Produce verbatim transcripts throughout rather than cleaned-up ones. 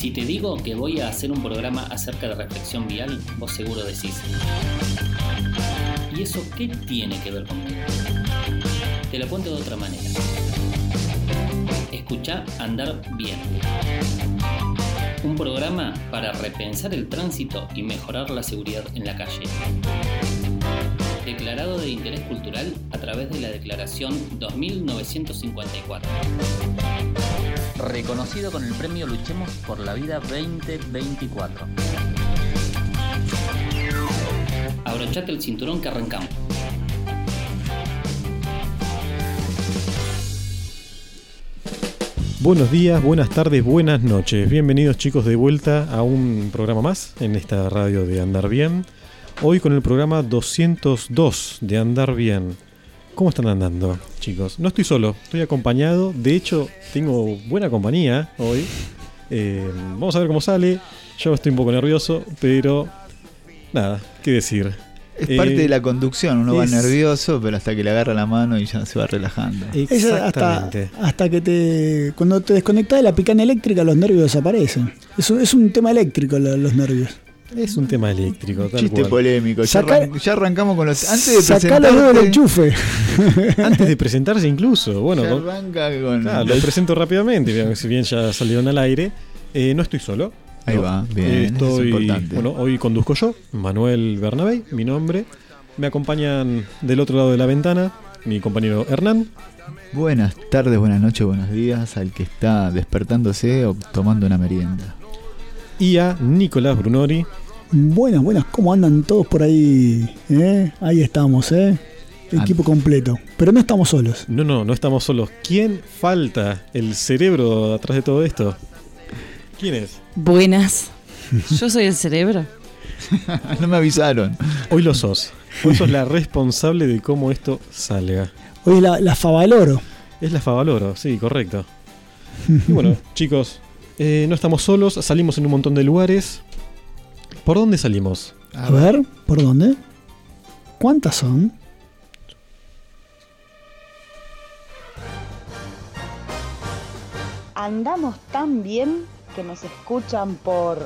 Si te digo que voy a hacer un programa acerca de reflexión vial, vos seguro decís: ¿y eso qué tiene que ver conmigo? Te lo cuento de otra manera. Escuchá Andar Bien. Un programa para repensar el tránsito y mejorar la seguridad en la calle. Declarado de interés cultural a través de la Declaración dos mil novecientos cincuenta y cuatro. Reconocido con el premio Luchemos por la Vida veinte veinticuatro. Abrochate el cinturón que arrancamos. Buenos días, buenas tardes, buenas noches. Bienvenidos chicos de vuelta a un programa más en esta radio de Andar Bien. Hoy con el programa doscientos dos de Andar Bien. ¿Cómo están andando, chicos? No estoy solo, estoy acompañado. De hecho, tengo buena compañía hoy. Eh, vamos a ver cómo sale. Yo estoy un poco nervioso, pero nada, qué decir. Es eh, parte de la conducción, uno es... va nervioso, pero hasta que le agarra la mano y ya se va relajando. Exactamente. Hasta, hasta que te... Cuando te desconectas de la picana eléctrica, los nervios desaparecen. Eso es un tema eléctrico, los nervios. Es un tema eléctrico, tal Chiste cual. polémico. Saca, ya, arran- ya arrancamos con los... Antes de Sacá los dedos del enchufe. Antes de presentarse incluso. Bueno, ya con... arranca con... claro, los presento rápidamente, si bien ya salieron al aire. Eh, no estoy solo. Ahí no. va, bien, Estoy, es importante. Bueno, hoy conduzco yo, Manuel Bernabé, mi nombre. Me acompañan del otro lado de la ventana mi compañero Hernán. Buenas tardes, buenas noches, buenos días al que está despertándose o tomando una merienda. Y a Nicolás Brunori. Buenas, buenas, ¿cómo andan todos por ahí? ¿Eh? Ahí estamos, ¿eh? Equipo completo. Pero no estamos solos. No, no, no estamos solos. ¿Quién falta? ¿El cerebro atrás de todo esto? ¿Quién es? Buenas. Yo soy el cerebro. No me avisaron. Hoy lo sos. Hoy sos la responsable de cómo esto salga. Hoy es la, la Favaloro. Es la Favaloro, sí, correcto. Y bueno, chicos, eh, no estamos solos, salimos en un montón de lugares. ¿Por dónde salimos? A ver, ¿por dónde? ¿Cuántas son? Andamos tan bien que nos escuchan por...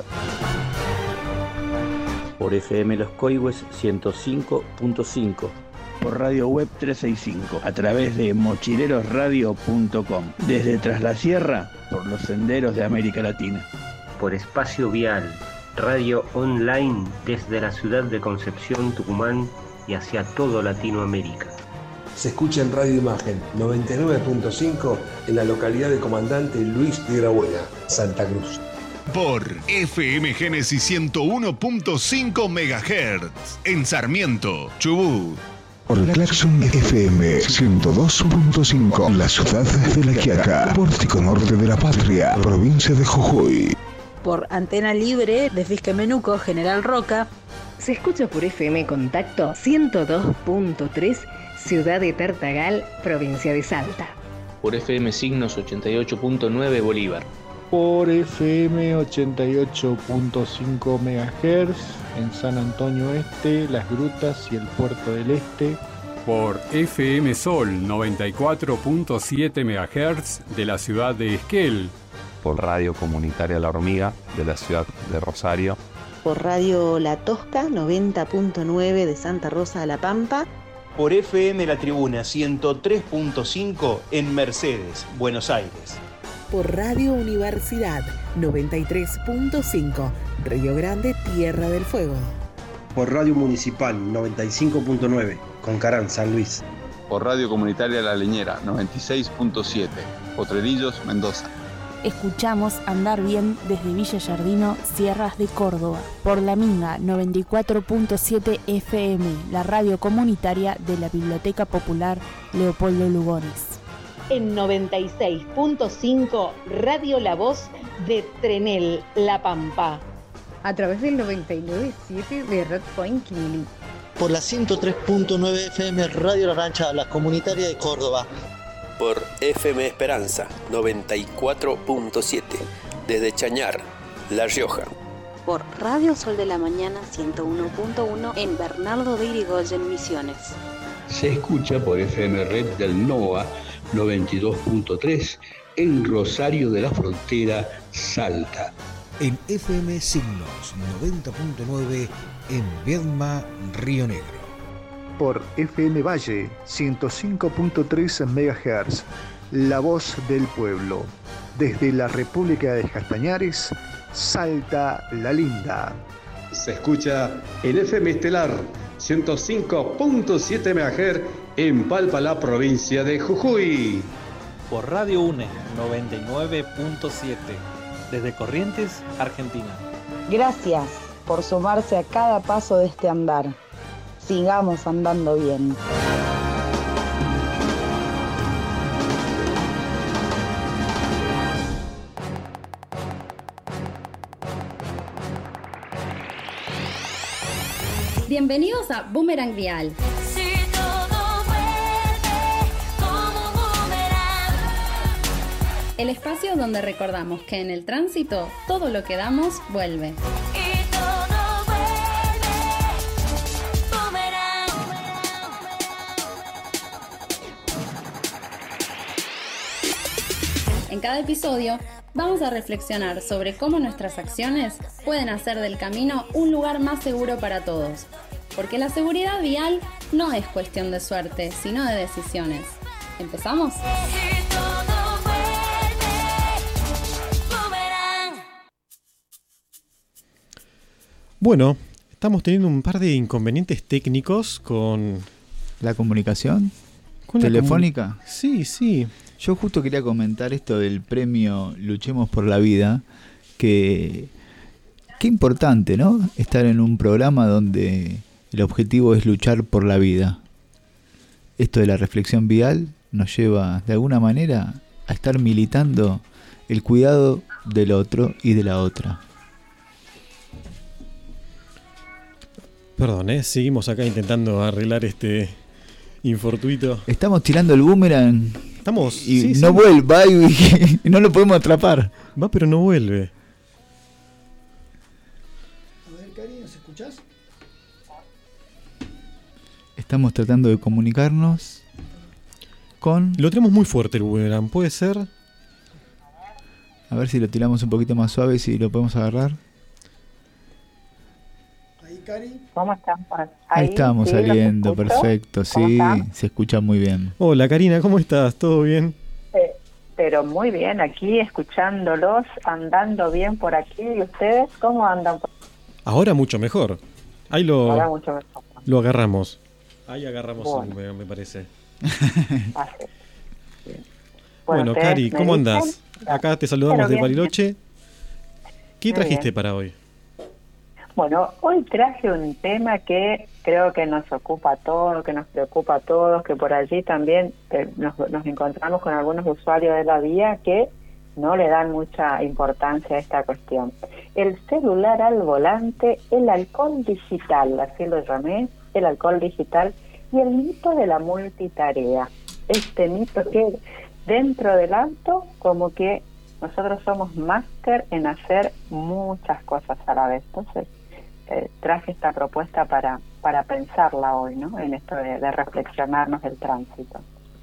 Por F M Los Coihues ciento cinco punto cinco. Por Radio Web trescientos sesenta y cinco, a través de mochileros radio punto com. Desde Tras la Sierra, por los senderos de América Latina. Por Espacio Vial, radio online desde la ciudad de Concepción, Tucumán y hacia todo Latinoamérica. Se escucha en Radio Imagen noventa y nueve punto cinco en la localidad de Comandante Luis Piedrabuena, Santa Cruz. Por F M Génesis ciento uno punto cinco megahertz en Sarmiento, Chubut. Por Claxon F M ciento dos punto cinco, la ciudad de La Quiaca, pórtico norte de la patria, provincia de Jujuy. Por Antena Libre de Fisquemenuco, General Roca. Se escucha por F M Contacto ciento dos punto tres, ciudad de Tartagal, provincia de Salta. Por F M Signos ochenta y ocho punto nueve, Bolívar. Por F M ochenta y ocho punto cinco megahertz en San Antonio Este, Las Grutas y el Puerto del Este. Por F M Sol noventa y cuatro punto siete megahertz de la ciudad de Esquel. Por Radio Comunitaria La Hormiga de la ciudad de Rosario. Por Radio La Tosca noventa punto nueve de Santa Rosa de la Pampa. Por F M La Tribuna ciento tres punto cinco en Mercedes, Buenos Aires. Por Radio Universidad noventa y tres punto cinco, Río Grande, Tierra del Fuego. Por Radio Municipal noventa y cinco punto nueve, Concarán, San Luis. Por Radio Comunitaria La Leñera noventa y seis punto siete, Potrerillos, Mendoza. Escuchamos Andar Bien desde Villa Yardino, Sierras de Córdoba. Por La Minga noventa y cuatro punto siete F M, la radio comunitaria de la Biblioteca Popular Leopoldo Lugones. En noventa y seis punto cinco, Radio La Voz de Trenel, La Pampa. A través del noventa y nueve punto siete de Red Point Quilili. Por la ciento tres punto nueve F M Radio La Rancha, la comunitaria de Córdoba. Por F M Esperanza noventa y cuatro punto siete desde Chañar, La Rioja. Por Radio Sol de la Mañana ciento uno punto uno en Bernardo de Irigoyen, Misiones. Se escucha por F M Red del NOA noventa y dos punto tres en Rosario de la Frontera, Salta. en F M Signos noventa punto nueve en Viedma, Río Negro. Por F M Valle ciento cinco punto tres megahertz, La Voz del Pueblo. Desde la República de Castañares, Salta la Linda. Se escucha en F M Estelar ciento cinco punto siete megahertz en Palpalá, provincia de Jujuy. Por Radio UNE noventa y nueve punto siete desde Corrientes, Argentina. Gracias por sumarse a cada paso de este andar. Sigamos andando bien. Bienvenidos a Boomerang Vial. El espacio donde recordamos que en el tránsito todo lo que damos vuelve. Y todo vuelve. Boomerang. En cada episodio vamos a reflexionar sobre cómo nuestras acciones pueden hacer del camino un lugar más seguro para todos. Porque la seguridad vial no es cuestión de suerte, sino de decisiones. ¿Empezamos? Bueno, estamos teniendo un par de inconvenientes técnicos con la comunicación con telefónica. La comun- sí, sí. Yo justo quería comentar esto del premio Luchemos por la Vida, que qué importante, ¿no? Estar en un programa donde el objetivo es luchar por la vida. Esto de la reflexión vial nos lleva de alguna manera a estar militando el cuidado del otro y de la otra. Perdón, ¿eh? Seguimos acá intentando arreglar este infortuito. Estamos tirando el boomerang. Estamos. Y sí, no sí. vuelve, va y, y no lo podemos atrapar. Va, pero no vuelve. A ver, Cari, ¿nos escuchás? Estamos tratando de comunicarnos con... Lo tenemos muy fuerte el boomerang, ¿puede ser? A ver si lo tiramos un poquito más suave, si lo podemos agarrar. Ahí, Cari. ¿Cómo están? Ahí, Ahí estamos sí, saliendo, ¿los escucho? perfecto, sí, están? se escucha muy bien. Hola Karina, ¿cómo estás? ¿Todo bien? Eh, pero muy bien, aquí escuchándolos, andando bien por aquí. ¿Y ustedes cómo andan? Ahora mucho mejor. Ahí lo, Ahora mucho mejor. lo agarramos. Ahí agarramos Bueno. el boomerang, me parece. Ah, sí. Bueno, Bueno, Cari, ¿ustedes me ¿cómo dicen? andás? Acá te saludamos Pero de bien, Bariloche. ¿Qué Muy trajiste bien. para hoy? Bueno, hoy traje un tema que creo que nos ocupa a todos, que nos preocupa a todos, que por allí también eh, nos, nos encontramos con algunos usuarios de la vía que no le dan mucha importancia a esta cuestión. El celular al volante, el alcohol digital, así lo llamé, el alcohol digital y el mito de la multitarea. Este mito que dentro del auto como que nosotros somos máster en hacer muchas cosas a la vez. Entonces, eh, traje esta propuesta para, para pensarla hoy, ¿no? En esto de, de reflexionarnos del tránsito.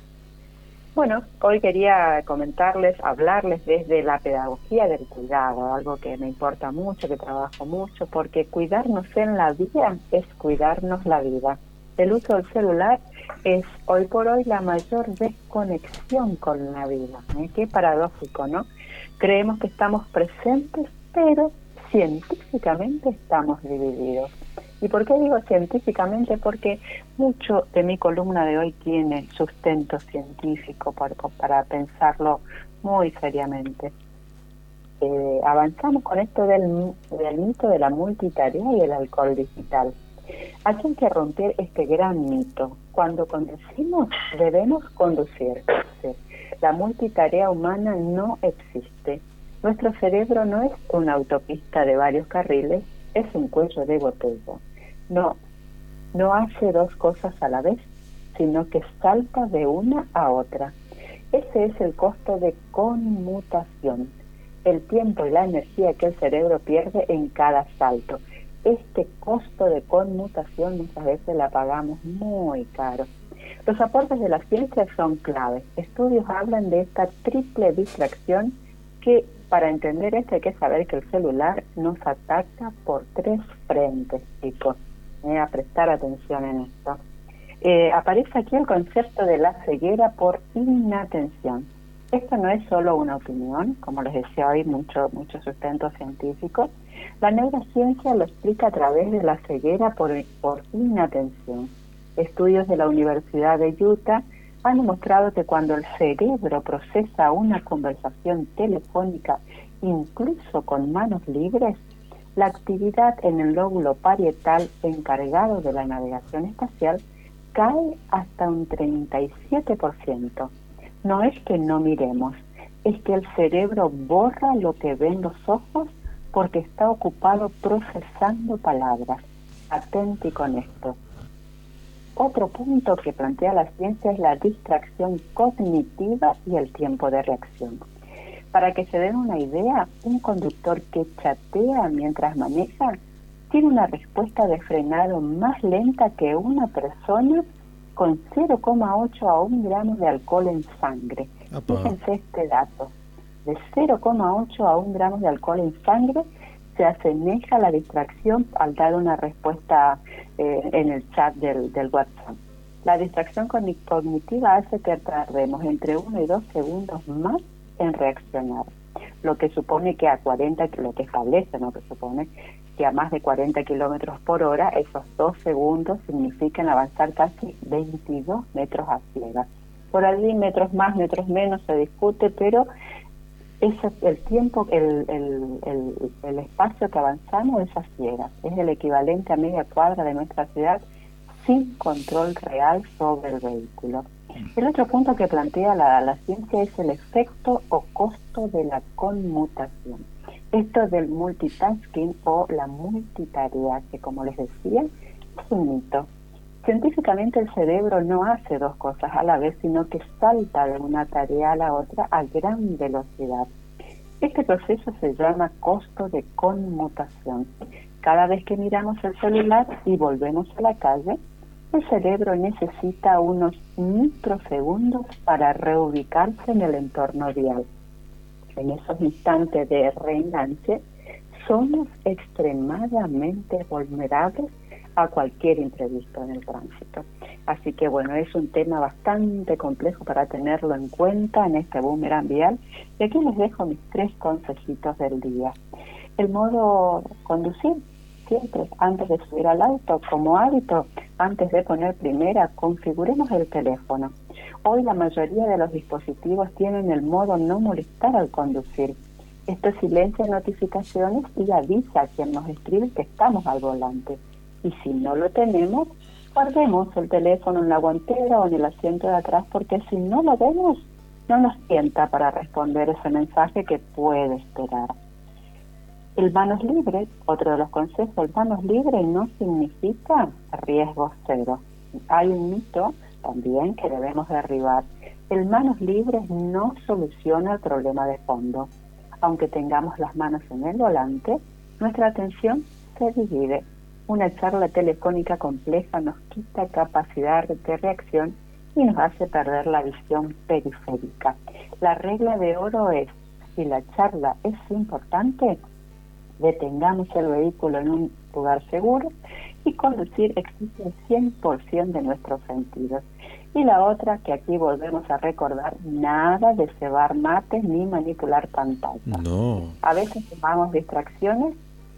Bueno, hoy quería comentarles, hablarles desde la pedagogía del cuidado, algo que me importa mucho, que trabajo mucho, porque cuidarnos en la vida es cuidarnos la vida. El uso del celular es hoy por hoy la mayor desconexión con la vida. ¿eh? Qué paradójico, ¿no? Creemos que estamos presentes, pero científicamente estamos divididos. ¿Y por qué digo científicamente? Porque mucho de mi columna de hoy tiene sustento científico para, para pensarlo muy seriamente. Eh, avanzamos con esto del, del mito de la multitarea y el alcohol digital. Aquí hay que romper este gran mito. Cuando conducimos, debemos conducir. La multitarea humana no existe. Nuestro cerebro no es una autopista de varios carriles, es un cuello de botella. No, no hace dos cosas a la vez, sino que salta de una a otra. Ese es el costo de conmutación, el tiempo y la energía que el cerebro pierde en cada salto. Este costo de conmutación muchas veces la pagamos muy caro. Los aportes de la ciencia son claves. Estudios hablan de esta triple distracción que Para entender esto hay que saber que el celular nos ataca por tres frentes, chicos. Eh, a prestar atención en esto. Eh, aparece aquí el concepto de la ceguera por inatención. Esto no es solo una opinión, como les decía hoy, mucho, mucho sustento científico. La neurociencia lo explica a través de la ceguera por, por inatención. Estudios de la Universidad de Utah han demostrado que cuando el cerebro procesa una conversación telefónica, incluso con manos libres, la actividad en el lóbulo parietal encargado de la navegación espacial cae hasta un treinta y siete por ciento. No es que no miremos, es que el cerebro borra lo que ven los ojos porque está ocupado procesando palabras. Atenti con esto. Otro punto que plantea la ciencia es la distracción cognitiva y el tiempo de reacción. Para que se den una idea, un conductor que chatea mientras maneja tiene una respuesta de frenado más lenta que una persona con cero coma ocho a un gramo de alcohol en sangre. Apa. Fíjense este dato. De cero coma ocho a un gramo de alcohol en sangre se asemeja a la distracción al dar una respuesta eh, en el chat del, del WhatsApp. La distracción cognitiva hace que tardemos entre uno y dos segundos más en reaccionar, lo que supone que a cuarenta, lo que establece, no que supone que a más de cuarenta kilómetros por hora, esos dos segundos significan avanzar casi veintidós metros a ciegas. Por allí, metros más, metros menos, se discute, pero ese, el tiempo, el, el, el, el espacio que avanzamos es a ciegas, es el equivalente a media cuadra de nuestra ciudad sin control real sobre el vehículo. El otro punto que plantea la, la ciencia es el efecto o costo de la conmutación. Esto del multitasking o la multitarea, que como les decía, es un mito. Científicamente el cerebro no hace dos cosas a la vez, sino que salta de una tarea a la otra a gran velocidad. Este proceso se llama costo de conmutación. Cada vez que miramos el celular y volvemos a la calle, el cerebro necesita unos microsegundos para reubicarse en el entorno vial. En esos instantes de reenganche, somos extremadamente vulnerables a cualquier imprevisto en el tránsito. Así que bueno, es un tema bastante complejo para tenerlo en cuenta en este boomerang vial. Y aquí les dejo mis tres consejitos del día. El modo conducir, siempre antes de subir al auto, como hábito, antes de poner primera, configuremos el teléfono. Hoy la mayoría de los dispositivos tienen el modo no molestar al conducir. Esto silencia notificaciones y avisa a quien nos escribe que estamos al volante. Y si no lo tenemos, guardemos el teléfono en la guantera o en el asiento de atrás, porque si no lo vemos, no nos tienta para responder ese mensaje que puede esperar. El manos libres, otro de los consejos, el manos libres no significa riesgo cero. Hay un mito también que debemos derribar. El manos libres no soluciona el problema de fondo. Aunque tengamos las manos en el volante, nuestra atención se divide. Una charla telefónica compleja nos quita capacidad de reacción y nos hace perder la visión periférica. La regla de oro es, si la charla es importante, detengamos el vehículo en un lugar seguro y conducir exige el cien por ciento de nuestros sentidos. Y la otra, que aquí volvemos a recordar, nada de cebar mates ni manipular pantallas. No. A veces sumamos distracciones,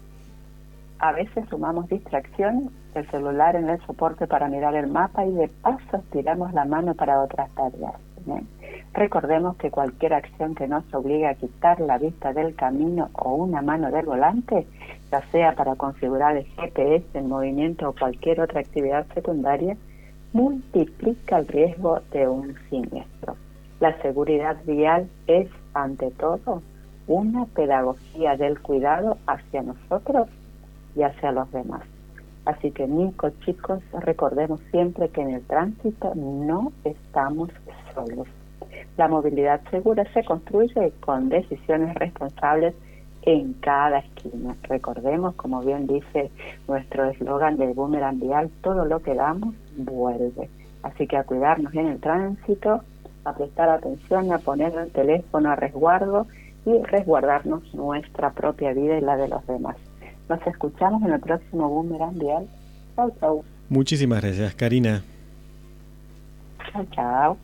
a veces sumamos distracciones, el celular en el soporte para mirar el mapa y de paso tiramos la mano para otras tareas. ¿eh? Recordemos que cualquier acción que nos obligue a quitar la vista del camino o una mano del volante, ya sea para configurar el G P S en movimiento o cualquier otra actividad secundaria, multiplica el riesgo de un siniestro. La seguridad vial es, ante todo, una pedagogía del cuidado hacia nosotros y hacia los demás. Así que, Nico, chicos, recordemos siempre que en el tránsito no estamos solos. La movilidad segura se construye con decisiones responsables en cada esquina. Recordemos, como bien dice nuestro eslogan de Boomerang Vial, todo lo que damos vuelve. Así que a cuidarnos en el tránsito, a prestar atención, a poner el teléfono a resguardo y resguardarnos nuestra propia vida y la de los demás. Nos escuchamos en el próximo Boomerang Vial. Chau, chau. Muchísimas gracias, Karina. Chau, chau.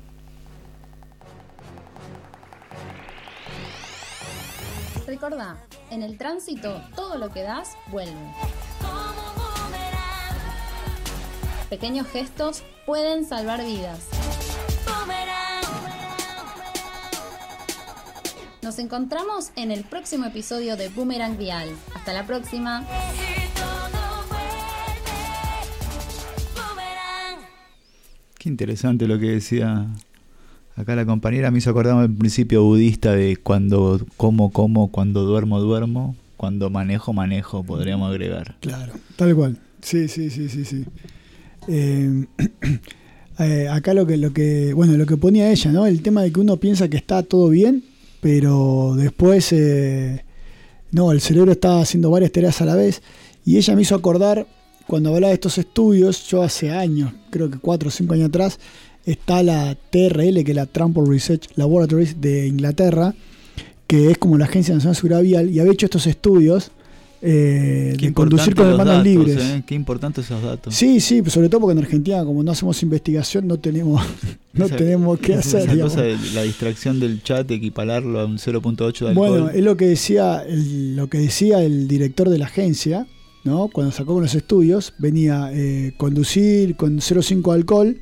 Recordá, en el tránsito todo lo que das vuelve. Pequeños gestos pueden salvar vidas. Nos encontramos en el próximo episodio de Boomerang Vial. Hasta la próxima. Qué interesante lo que decía acá la compañera. Me hizo acordar el principio budista de cuando como, como, cuando duermo, duermo, cuando manejo, manejo, podríamos agregar. Claro, tal cual. Sí, sí, sí, sí, sí. Eh, eh, acá lo que, lo que, bueno, lo que ponía ella, ¿no? El tema de que uno piensa que está todo bien, pero después, eh, no, el cerebro está haciendo varias tareas a la vez. Y ella me hizo acordar, cuando hablaba de estos estudios, yo hace años, creo que cuatro o cinco años atrás, está la T R L, que es la Transport Research Laboratories de Inglaterra, que es como la Agencia Nacional de Seguridad Vial, y había hecho estos estudios eh, de conducir con manos datos, libres. Eh, qué importantes esos datos. Sí, sí, sobre todo porque en Argentina, como no hacemos investigación, no tenemos no esa, tenemos qué hacer. Esa cosa de la distracción del chat, equipararlo a un cero punto ocho de alcohol. Bueno, es lo que decía el, lo que decía el director de la agencia, ¿no? Cuando sacó con los estudios, venía eh, conducir con cero punto cinco de alcohol,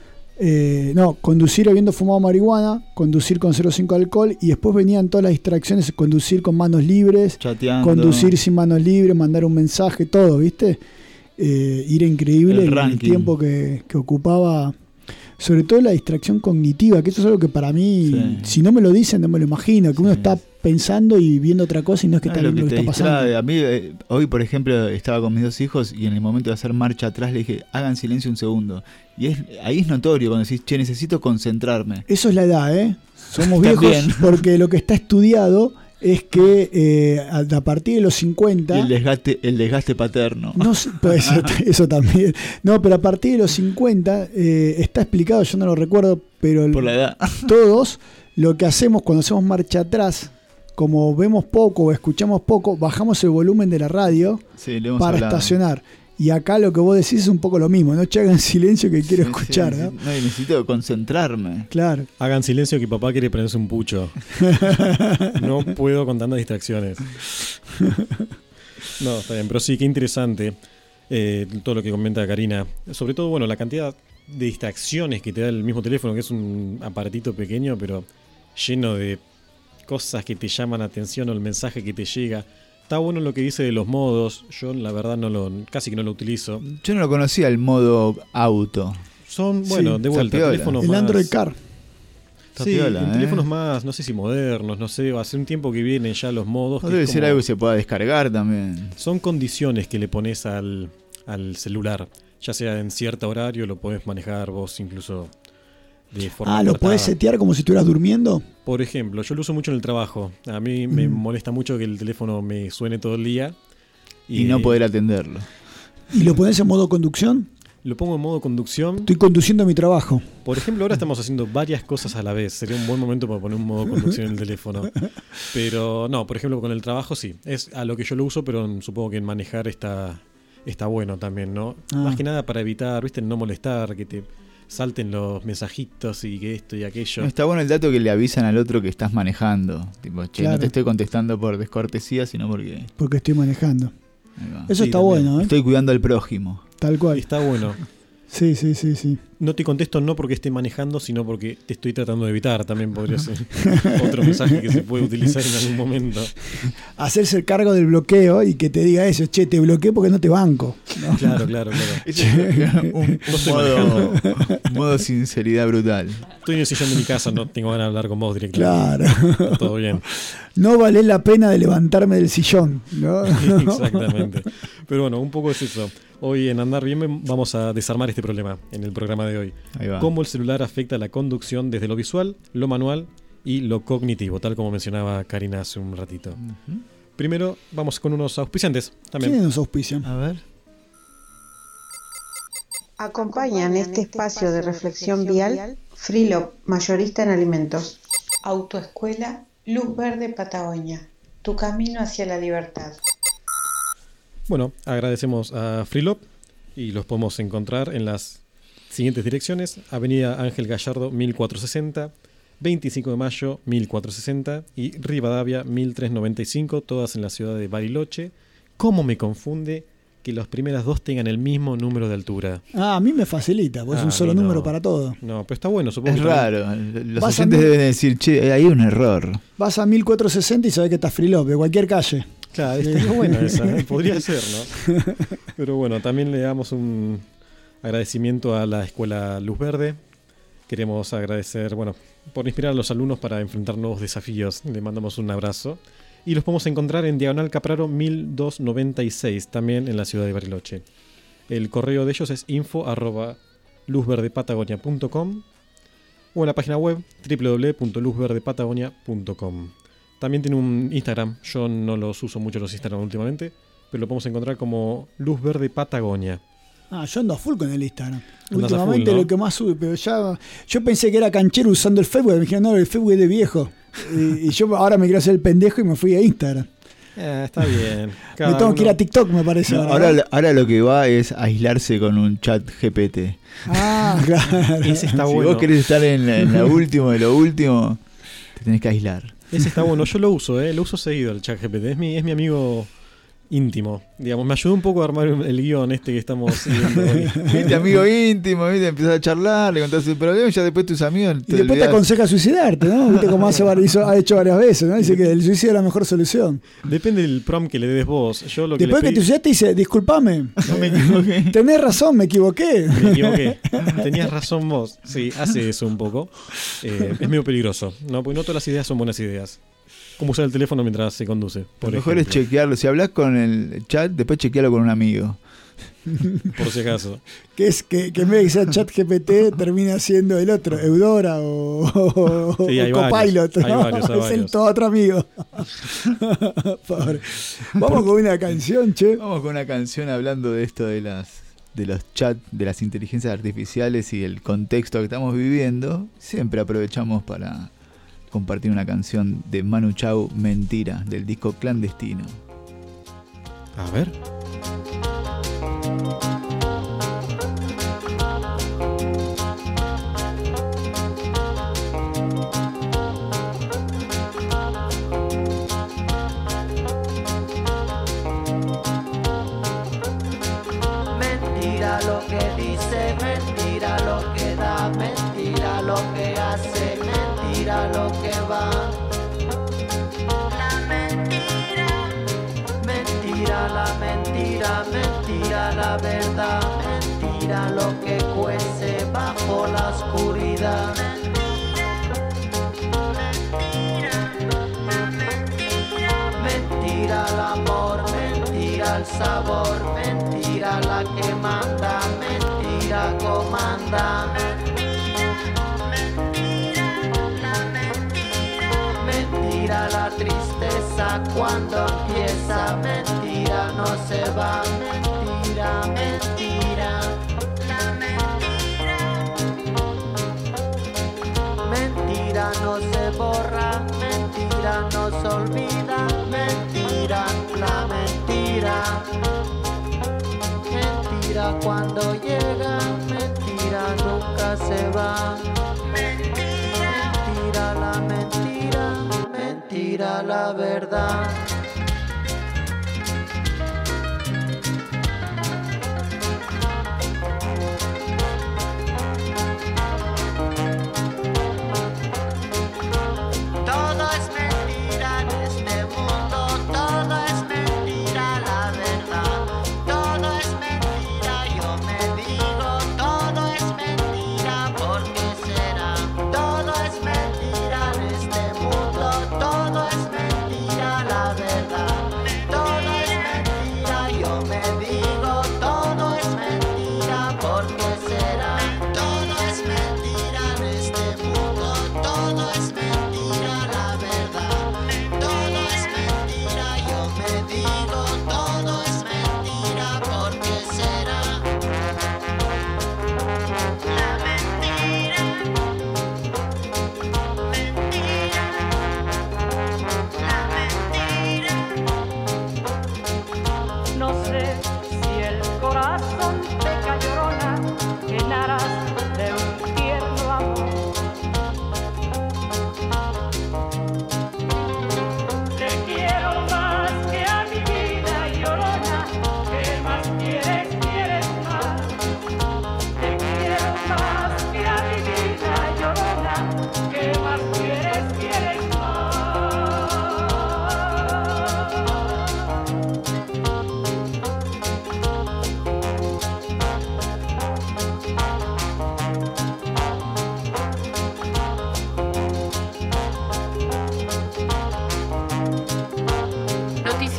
eh, no, conducir habiendo fumado marihuana, conducir con cero punto cinco de alcohol, y después venían todas las distracciones, conducir con manos libres, chateando, conducir sin manos libres, mandar un mensaje, todo, ¿viste? Eh, era increíble el, el tiempo que, que ocupaba, sobre todo la distracción cognitiva, que eso es algo que para mí, sí. si no me lo dicen, no me lo imagino, que sí. uno está pensando y viendo otra cosa y no es que no, está viendo lo que, que está pasando. A mí, eh, hoy por ejemplo, estaba con mis dos hijos y en el momento de hacer marcha atrás le dije, hagan silencio un segundo. Y es ahí es notorio cuando decís, che, necesito concentrarme. Eso es la edad, ¿eh? Somos viejos porque lo que está estudiado es que eh, a, a partir de los cincuenta... Y el desgaste, el desgaste paterno. No, pues, eso, eso también. No, pero a partir de los cincuenta eh, está explicado, yo no lo recuerdo, pero por la edad. Todos lo que hacemos cuando hacemos marcha atrás, como vemos poco o escuchamos poco, bajamos el volumen de la radio sí, para hablado. estacionar. Y acá lo que vos decís es un poco lo mismo, no che, hagan silencio que quiero sí, escuchar, sí, ¿no? No, necesito concentrarme. Claro. Hagan silencio que papá quiere prenderse un pucho. No puedo con tantas distracciones. No, está bien, pero sí, qué interesante eh, todo lo que comenta Karina. Sobre todo, bueno, la cantidad de distracciones que te da el mismo teléfono, que es un aparatito pequeño, pero lleno de cosas que te llaman la atención o el mensaje que te llega. Está bueno lo que dice de los modos. Yo la verdad no lo, casi que no lo utilizo. Yo no lo conocía el modo auto. Son, bueno, sí, de vuelta, teléfonos el más... Android Car. Sí, piola, en ¿eh? teléfonos más, no sé si modernos, no sé, hace un tiempo que vienen ya los modos. No que debe es ser como, algo que se pueda descargar también. Son condiciones que le pones al, al celular. Ya sea en cierto horario, lo podés manejar vos incluso de forma Ah, ¿lo apartada. podés setear como si estuvieras durmiendo? Por ejemplo, yo lo uso mucho en el trabajo. A mí me Mm. molesta mucho que el teléfono me suene todo el día. Y, y no poder atenderlo. ¿Y lo ponés en modo conducción? Lo pongo en modo conducción. Estoy conduciendo mi trabajo. Por ejemplo, ahora estamos haciendo varias cosas a la vez. Sería un buen momento para poner un modo conducción en el teléfono. Pero no, por ejemplo, con el trabajo sí. Es a lo que yo lo uso, pero supongo que en manejar está, está bueno también, ¿no? Ah. Más que nada para evitar, ¿viste? No molestar, que te salten los mensajitos y que esto y aquello. No, está bueno el dato que le avisan al otro que estás manejando. Tipo, che, Claro. no te estoy contestando por descortesía, sino porque... Porque estoy manejando. Eso Sí, está también. bueno, ¿eh? Estoy cuidando al prójimo. Tal cual. Está bueno. Sí, sí, sí, sí. No te contesto no porque esté manejando, sino porque te estoy tratando de evitar. También podría ser otro mensaje que se puede utilizar en algún momento. Hacerse el cargo del bloqueo y que te diga eso, che, te bloqueé porque no te banco. ¿no? Claro, claro, claro. un No estoy modo, manejando. modo sinceridad brutal. Estoy en el sillón de mi casa, no tengo ganas de hablar con vos directamente. Claro. Está todo bien. No vale la pena de levantarme del sillón, ¿no? Exactamente. Pero bueno, un poco es eso. Hoy en Andar Bien vamos a desarmar este problema en el programa de hoy. Ahí va. Cómo el celular afecta la conducción desde lo visual, lo manual y lo cognitivo, tal como mencionaba Karina hace un ratito. Uh-huh. Primero vamos con unos auspiciantes también. ¿Quiénes nos auspician? A ver. Acompañan este espacio de reflexión vial Freelop, mayorista en alimentos, Autoescuela Luz Verde Patagonia, tu camino hacia la libertad. Bueno, agradecemos a Freelop y los podemos encontrar en las siguientes direcciones: Avenida Ángel Gallardo mil cuatrocientos sesenta, veinticinco de mayo mil cuatrocientos sesenta y Rivadavia mil trescientos noventa y cinco, todas en la ciudad de Bariloche. ¿Cómo me confunde que las primeras dos tengan el mismo número de altura? Ah, a mí me facilita, porque Ah, es un solo a mí no. número para todo. No, pero está bueno, supongo. Es que también- raro. Los Vas a oyentes mil- deben decir, che, hay un error. Vas a mil cuatrocientos sesenta y sabes que está Freelop, de cualquier calle. Claro, estaría buena esa, ¿eh? Podría ser, ¿no? Pero bueno, también le damos un agradecimiento a la Escuela Luz Verde. Queremos agradecer, bueno, por inspirar a los alumnos para enfrentar nuevos desafíos. Le mandamos un abrazo. Y los podemos encontrar en Diagonal Capraro mil doscientos noventa y seis, también en la ciudad de Bariloche. El correo de ellos es info arroba luzverdepatagonia punto com o en la página web doble u doble u doble u punto luz verde patagonia punto com. También tiene un Instagram. Yo no los uso mucho los Instagram últimamente, pero lo podemos encontrar como Luz Verde Patagonia. Ah, yo ando a full con el Instagram. Andás a Últimamente full, ¿no? lo que más sube, pero ya. Yo pensé que era canchero usando el Facebook. Me dije, no, el Facebook es de viejo. y, y yo ahora me quiero hacer el pendejo y me fui a Instagram. Eh, está bien. Me Cada tengo que ir uno- a TikTok, me parece. No, ahora, ahora, ahora lo que va es aislarse con un chat G P T. Ah, claro. Ese está si bueno. vos querés estar en, la- en lo último de lo último, te tenés que aislar. Ese está bueno. Yo lo uso, ¿eh? Lo uso seguido el chat G P T. Es mi, es mi amigo íntimo. Digamos, me ayudó un poco a armar el guión este que estamos viendo hoy. Viste, amigo íntimo, viste, empezás a charlar, le contás el problema y ya después tus amigos Y después te olvidás. aconseja suicidarte, ¿no? Viste cómo hace, vari- hizo- ha hecho varias veces, ¿no? Dice que el suicidio es la mejor solución. Depende del prompt que le des vos. Yo lo que Después le que te pedí- suicidaste dice, disculpame, me equivoqué. tenés razón, me equivoqué. Me equivoqué. Tenías razón vos. Sí, hace eso un poco. Eh, es medio peligroso, ¿no? Porque no todas las ideas son buenas ideas. Como usar el teléfono mientras se conduce. Por Lo mejor es ejemplo, chequearlo. Si hablas con el chat, después chequealo con un amigo. por si acaso. Que es que, que en vez de que sea ChatGPT termina siendo el otro, Eudora o, o Sí, hay Copilot. varios, hay ¿no? varios, hay es el varios. todo otro amigo. Pobre. Vamos con una canción, che. Vamos con una canción hablando de esto de las de los chats, de las inteligencias artificiales y el contexto que estamos viviendo. Siempre aprovechamos para compartir una canción de Manu Chao, Mentira, del disco Clandestino. A ver. Mentira lo que dice, mentira lo que da, mentira lo que hace, mentira lo que va. La mentira, mentira la mentira, mentira la verdad, mentira lo que cuece bajo la oscuridad. Mentira el amor, mentira el sabor, mentira la que manda, mentira comanda. Mentira la tristeza cuando empieza, mentira no se va, mentira, mentira. Mentira no se borra, mentira no se olvida, mentira, la mentira. Mentira cuando llega, mentira nunca se va. Mentira la mentira, mentira la verdad. Todo es mentira en este mundo, todo es mentira la verdad. Todo es mentira, yo me digo, todo es mentira, ¿por qué será? Todo es mentira en este mundo, todo es mentira la verdad.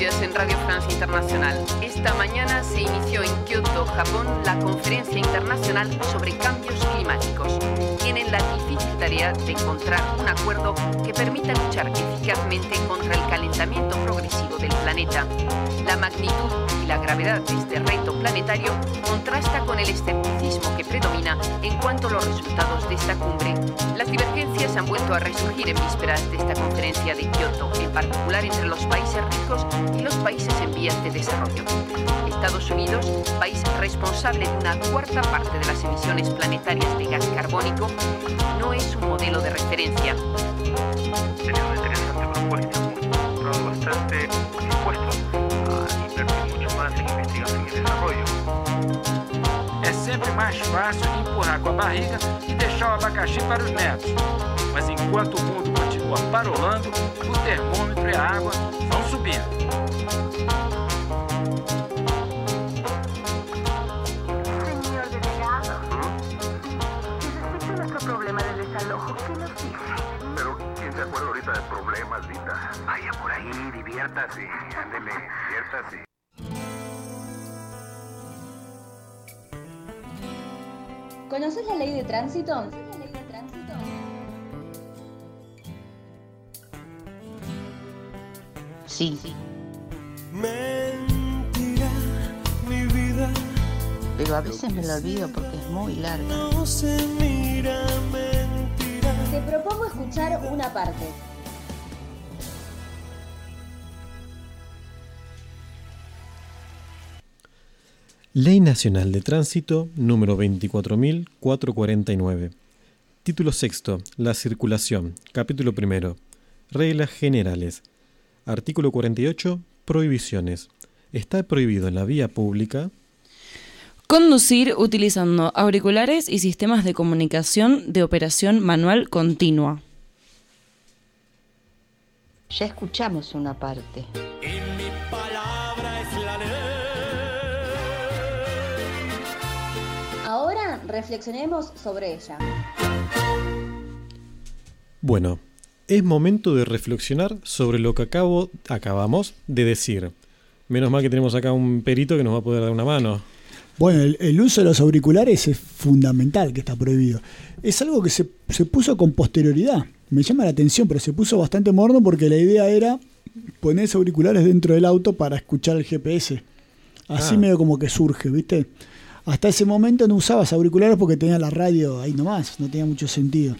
noticias en Radio Francia Internacional. Esta mañana se inició en Kioto, Japón, la Conferencia Internacional sobre Cambios Climáticos. Tienen la difícil tarea de encontrar un acuerdo que permita luchar eficazmente contra el calentamiento progresivo del planeta. La magnitud y la gravedad de este reto planetario contrasta con el escepticismo que predomina en cuanto a los resultados de esta cumbre. Las divergencias han vuelto a resurgir en vísperas de esta conferencia de Kioto, en particular entre los países ricos y los países en vías de desarrollo. Estados Unidos, país responsable de una cuarta parte de las emisiones planetarias de gas carbónico, no es un modelo de referencia. Sería una interesante propuesta, muy bastante dispuestos a invertir mucho más en investigación y desarrollo. É sempre mais fácil empurrar com a barriga e deixar o abacaxi para os netos. Mas enquanto o mundo continua parolando, o termômetro e a água vão subindo. Señor delegado, respecto a nuestro problema de desalojo, ¿qué nos dice? Pero, ¿quién se acuerda ahorita del problema, Lita? Vaya por ahí, diviértase, ándele, diviértase. ¿Conoces la ley de tránsito? Sí. Mentira, mi vida. Pero a veces me lo olvido porque es muy larga. No se mira mentira. Te propongo escuchar una parte. Ley Nacional de Tránsito número veinticuatro mil cuatrocientos cuarenta y nueve. Título sexto. La circulación. Capítulo primero. Reglas generales. Artículo cuarenta y ocho. Prohibiciones. Está prohibido en la vía pública conducir utilizando auriculares y sistemas de comunicación de operación manual continua. Ya escuchamos una parte. En mi palabra es la ley. Ahora reflexionemos sobre ella. Bueno, es momento de reflexionar sobre lo que acabo, acabamos de decir. Menos mal que tenemos acá un perito que nos va a poder dar una mano. Bueno, el, el uso de los auriculares es fundamental, que está prohibido. Es algo que se, se puso con posterioridad. Me llama la atención, pero se puso bastante moderno porque la idea era poner auriculares dentro del auto para escuchar el G P S. Así ah. medio como que surge, ¿viste? Hasta ese momento no usabas auriculares porque tenía la radio ahí nomás, no tenía mucho sentido.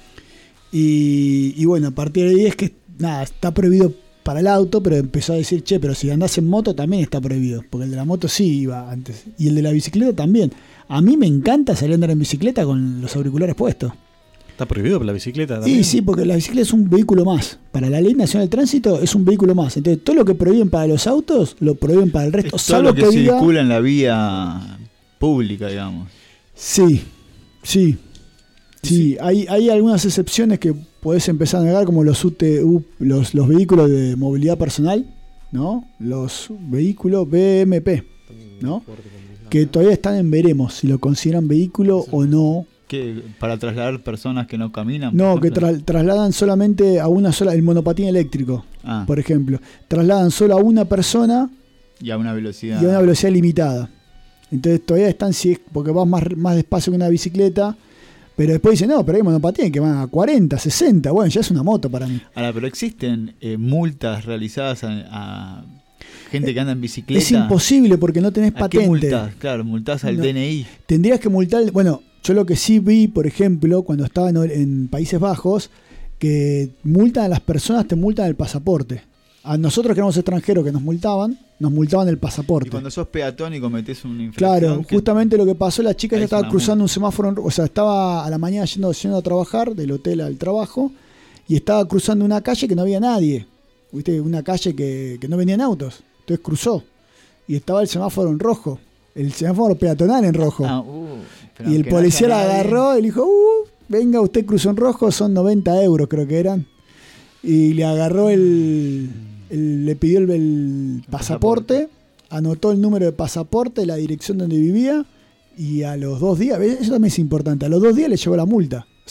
Y, y bueno, a partir de ahí es que, nada, está prohibido para el auto, pero empezó a decir, che, pero si andás en moto también está prohibido, porque el de la moto sí iba antes, y el de la bicicleta también. A mí me encanta salir a andar en bicicleta con los auriculares puestos. ¿Está prohibido para la bicicleta también? Sí, sí, porque la bicicleta es un vehículo más. Para la Ley Nacional de Tránsito es un vehículo más. Entonces, todo lo que prohíben para los autos, lo prohíben para el resto. Es todo lo que, que circula diga... en la vía pública, digamos. Sí, sí. Sí, hay, hay algunas excepciones que podés empezar a negar, como los U T U, los, los vehículos de movilidad personal, ¿no? Los vehículos B M P, ¿no? Que todavía están en veremos si lo consideran vehículo o no. ¿Qué? ¿Para trasladar personas que no caminan? No, que tra- trasladan solamente a una sola, el monopatín eléctrico, ah. por ejemplo. Trasladan solo a una persona y a una velocidad y a una velocidad limitada. Entonces todavía están, si es porque vas más, más despacio que una bicicleta. Pero después dicen, no, pero hay monopatín que van a cuarenta, sesenta, bueno, ya es una moto para mí. Ahora, pero existen eh, multas realizadas a, a gente que anda en bicicleta. Es imposible porque no tenés ¿A patente. ¿Qué multas? Claro, multás al no, D N I. Tendrías que multar, bueno, yo lo que sí vi, por ejemplo, cuando estaba en, en Países Bajos, que multan a las personas, te multan el pasaporte. A nosotros que éramos extranjeros que nos multaban, nos multaban el pasaporte. Y cuando sos peatón y cometés una infracción. Claro, justamente lo que pasó, la chica ya estaba cruzando multa. un semáforo, o sea, estaba a la mañana yendo, yendo a trabajar, del hotel al trabajo, y estaba cruzando una calle que no había nadie. ¿Viste? Una calle que, que no venían autos. Entonces cruzó. Y estaba el semáforo en rojo. El semáforo peatonal en rojo. Ah, uh, y el policía la agarró y le dijo, uh, venga, usted cruzó en rojo, son noventa euros creo que eran. Y le agarró el... el le pidió el, el pasaporte, anotó el número de pasaporte, la dirección donde vivía, y a los dos días, eso también es importante, a los dos días le llegó la multa. O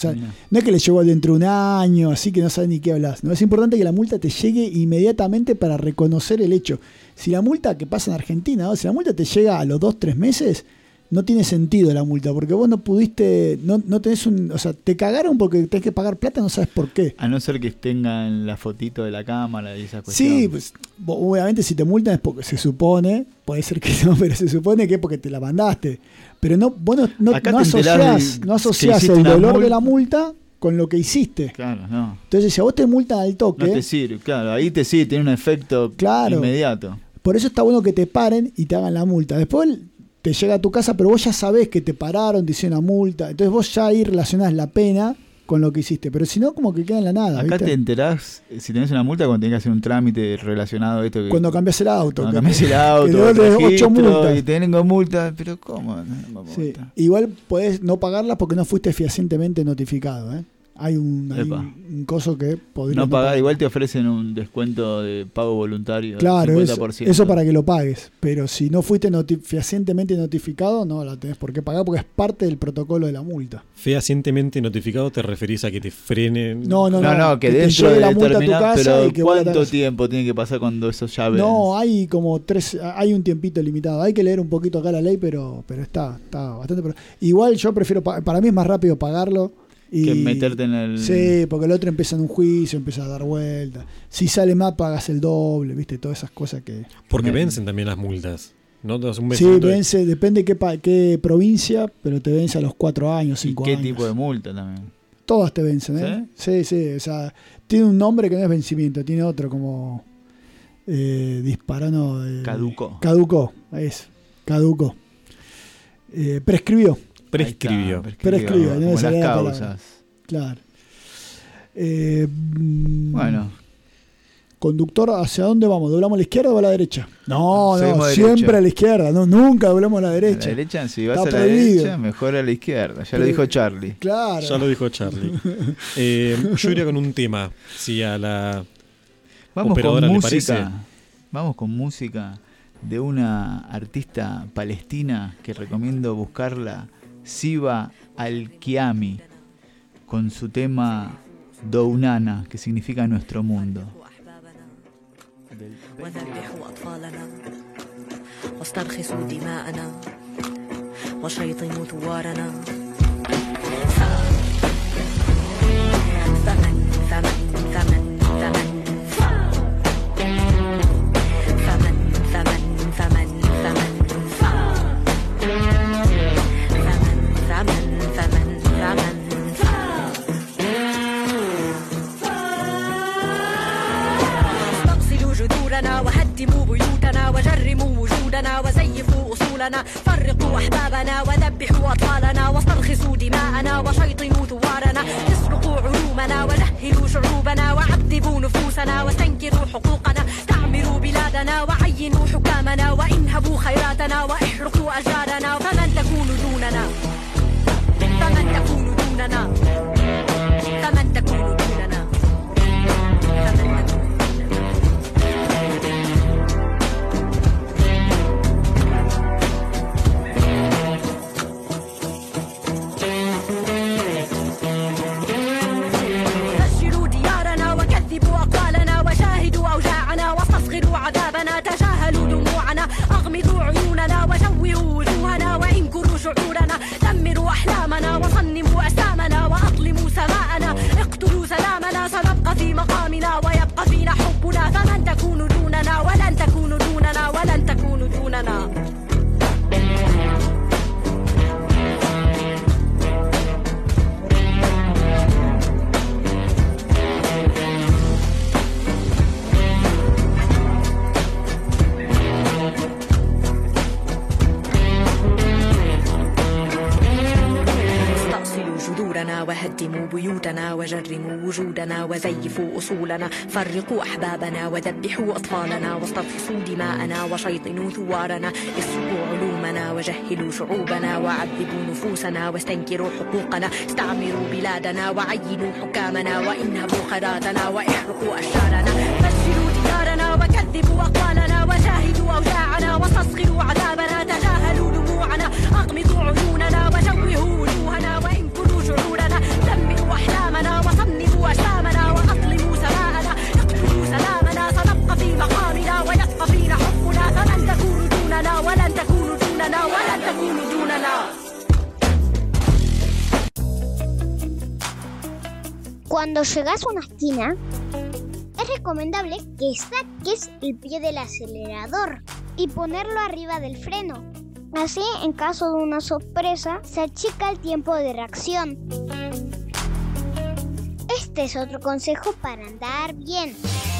sea, No. no es que le llegó dentro de un año, así que no sabes ni qué hablas. No, es importante que la multa te llegue inmediatamente para reconocer el hecho. Si la multa, que pasa en Argentina, ¿no? Si la multa te llega a los dos, tres meses, no tiene sentido la multa, porque vos no pudiste, no, no tenés un, o sea, te cagaron porque tenés que pagar plata, no sabes por qué. A no ser que tengan la fotito de la cámara y esa cuestión. Sí, pues vos, obviamente si te multan es porque se supone, puede ser que no, pero se supone que es porque te la mandaste. Pero no, vos no, no, Acá no te enterás asociás, de no que asociás hiciste el una dolor multa. de la multa con lo que hiciste. Claro, no. Entonces, si a vos te multan al toque, No te sirve, claro, ahí te sí, tiene un efecto Claro. inmediato. por eso está bueno que te paren y te hagan la multa. Después te llega a tu casa, pero vos ya sabés que te pararon, te hicieron una multa. Entonces vos ya ahí relacionás la pena con lo que hiciste. Pero si no, como que queda en la nada. Acá ¿viste? te enterás si tenés una multa cuando tenés que hacer un trámite relacionado a esto. Que, Cuando cambias el auto. Cuando que- cambias el que auto, luego el tenés ocho registro, multas. y tengo multa, pero ¿cómo? No, Sí. Igual podés no pagarlas porque no fuiste fehacientemente notificado. ¿eh? Hay un, hay Epa. un, un coso que podría No pagar, igual te ofrecen un descuento de pago voluntario. Claro, del eso, cincuenta por ciento. eso para que lo pagues. Pero si no fuiste noti- fehacientemente notificado, no la tenés por qué pagar porque es parte del protocolo de la multa. Fehacientemente notificado te referís a que te frenen. No, no, No, no, que, que te dentro llegue de la multa a tu determinar, casa pero y que vos la ¿cuánto tengas. tiempo tiene que pasar cuando eso ya ven? No, hay como tres, hay un tiempito limitado. Hay que leer un poquito acá la ley, pero, pero está, está bastante. Pero igual yo prefiero, pa- para mí es más rápido pagarlo. Y, Que meterte en el... Sí, porque el otro empieza en un juicio, empieza a dar vueltas. Si sale mal, pagas el doble, ¿viste? Todas esas cosas que. Porque Me- vencen también las multas. ¿No? Un Sí, vencimiento de- vence, depende qué, pa- qué provincia, pero te vence a los cuatro años, ¿Y cinco qué años. tipo de multa también? Todas te vencen, ¿eh? Sí, sí, o sea, tiene un nombre que no es vencimiento, tiene otro como eh, disparano. Eh, Caducó. Caducó, es, caducó. Eh, prescribió. Prescribió. Prescribió, no me como salía las la palabra. causas. Claro. Eh, mm, Bueno. Conductor, ¿hacia dónde vamos? ¿Doblamos a la izquierda o a la derecha? No, no, Seguimos siempre derecha. a la izquierda, no, nunca doblamos a la A derecha. la derecha, si vas Está a la prohibido. derecha, mejor a la izquierda. Ya lo Pero- dijo Charlie. Claro. Ya lo dijo Charlie. Eh, yo iría con un tema. Si a la Vamos operadora con le parece. música. Vamos con música de una artista palestina que recomiendo buscarla, Siva Al-Kiami, con su tema Dounana, que significa nuestro mundo. وذبحوا أطفالنا واسترخصوا دماءنا وشيطنوا ثوارنا ثمن ثمن ثمن ثمن ثمن ثمن ثمن ثمن ثمن ثمن ثمن استأصلوا جذورنا وهدموا بيوتنا وجرموا وجودنا وزيفوا أصولنا فرقوا أحبابنا وذبحوا أطفالنا واسترخصوا دماءنا وشيطنوا ثوارنا اسرقوا علومنا وجهلوا شعوبنا وعذبوا نفوسنا واستنكروا حقوقنا تعمروا بلادنا وعينوا حكامنا وانهبوا خيراتنا واحرقوا أشجارنا فمن تكون دوننا فمن تكون دوننا فمن تكون دوننا فجروا ديارنا وكذبوا أقوالنا وشاهدوا أوجاعنا واستصغروا عذابنا تجاهلوا دموعنا أغمضوا عيوننا وشوهوا وجوهنا وانكروا شعورنا دمروا أحلامنا وصنموا أسامنا وأظلموا سماءنا اقتلوا سلامنا سنبقى في مقامنا ويبقى فينا حبنا فمن تكون دوننا ولن تكون دوننا ولن تكون دوننا استأصلوا جذورنا وهدموا بيوتنا وجرموا وجودنا وزيفوا أصولنا فرقوا أحبابنا وذبحوا أطفالنا واسترخصوا دماءنا وشيطنوا ثوارنا اسرقوا علومنا وجهلوا شعوبنا وعذبوا نفوسنا واستنكروا حقوقنا استعمروا بلادنا وعينوا حكامنا وانهبوا خيراتنا واحرقوا أشجارنا فجروا ديارنا وكذبوا أقوالنا وشاهدوا أوجاعنا واستصغروا عذابنا تجاهلوا دموعنا أغمضوا عيوننا وشوهوا وجوهنا وانكروا شعورنا دمروا Cuando llegas a una esquina, es recomendable que saques el pie del acelerador y ponerlo arriba del freno. Así, en caso de una sorpresa, se achica el tiempo de reacción. Este es otro consejo para andar bien.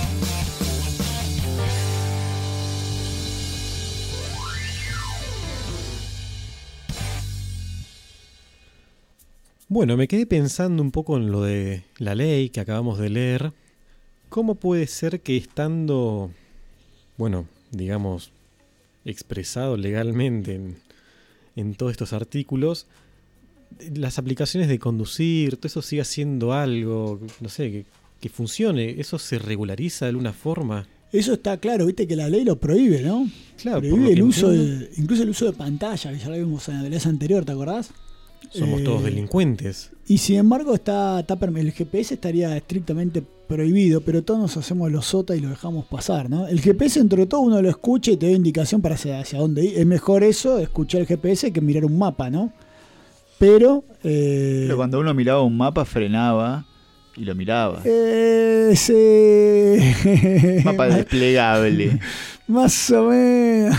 Bueno, me quedé pensando un poco en lo de la ley que acabamos de leer. ¿Cómo puede ser que estando, bueno, digamos, expresado legalmente en, en todos estos artículos, las aplicaciones de conducir, todo eso siga siendo algo, no sé, que, que funcione? ¿Eso se regulariza de alguna forma? Eso está claro, viste que la ley lo prohíbe, ¿no? Claro, prohíbe el uso de, incluso el uso de pantalla, que ya lo vimos en la vez anterior, ¿te acordás? Somos eh, todos delincuentes. Y sin embargo está, está el G P S estaría estrictamente prohibido, pero todos nos hacemos los sota y lo dejamos pasar, ¿no? El G P S, entre todo, uno lo escucha y te da indicación para hacia, hacia dónde ir. Es mejor eso, escuchar el G P S, que mirar un mapa, ¿no? Pero... Eh, pero cuando uno miraba un mapa, frenaba y lo miraba. Eh, sí. Mapa desplegable. Más o menos.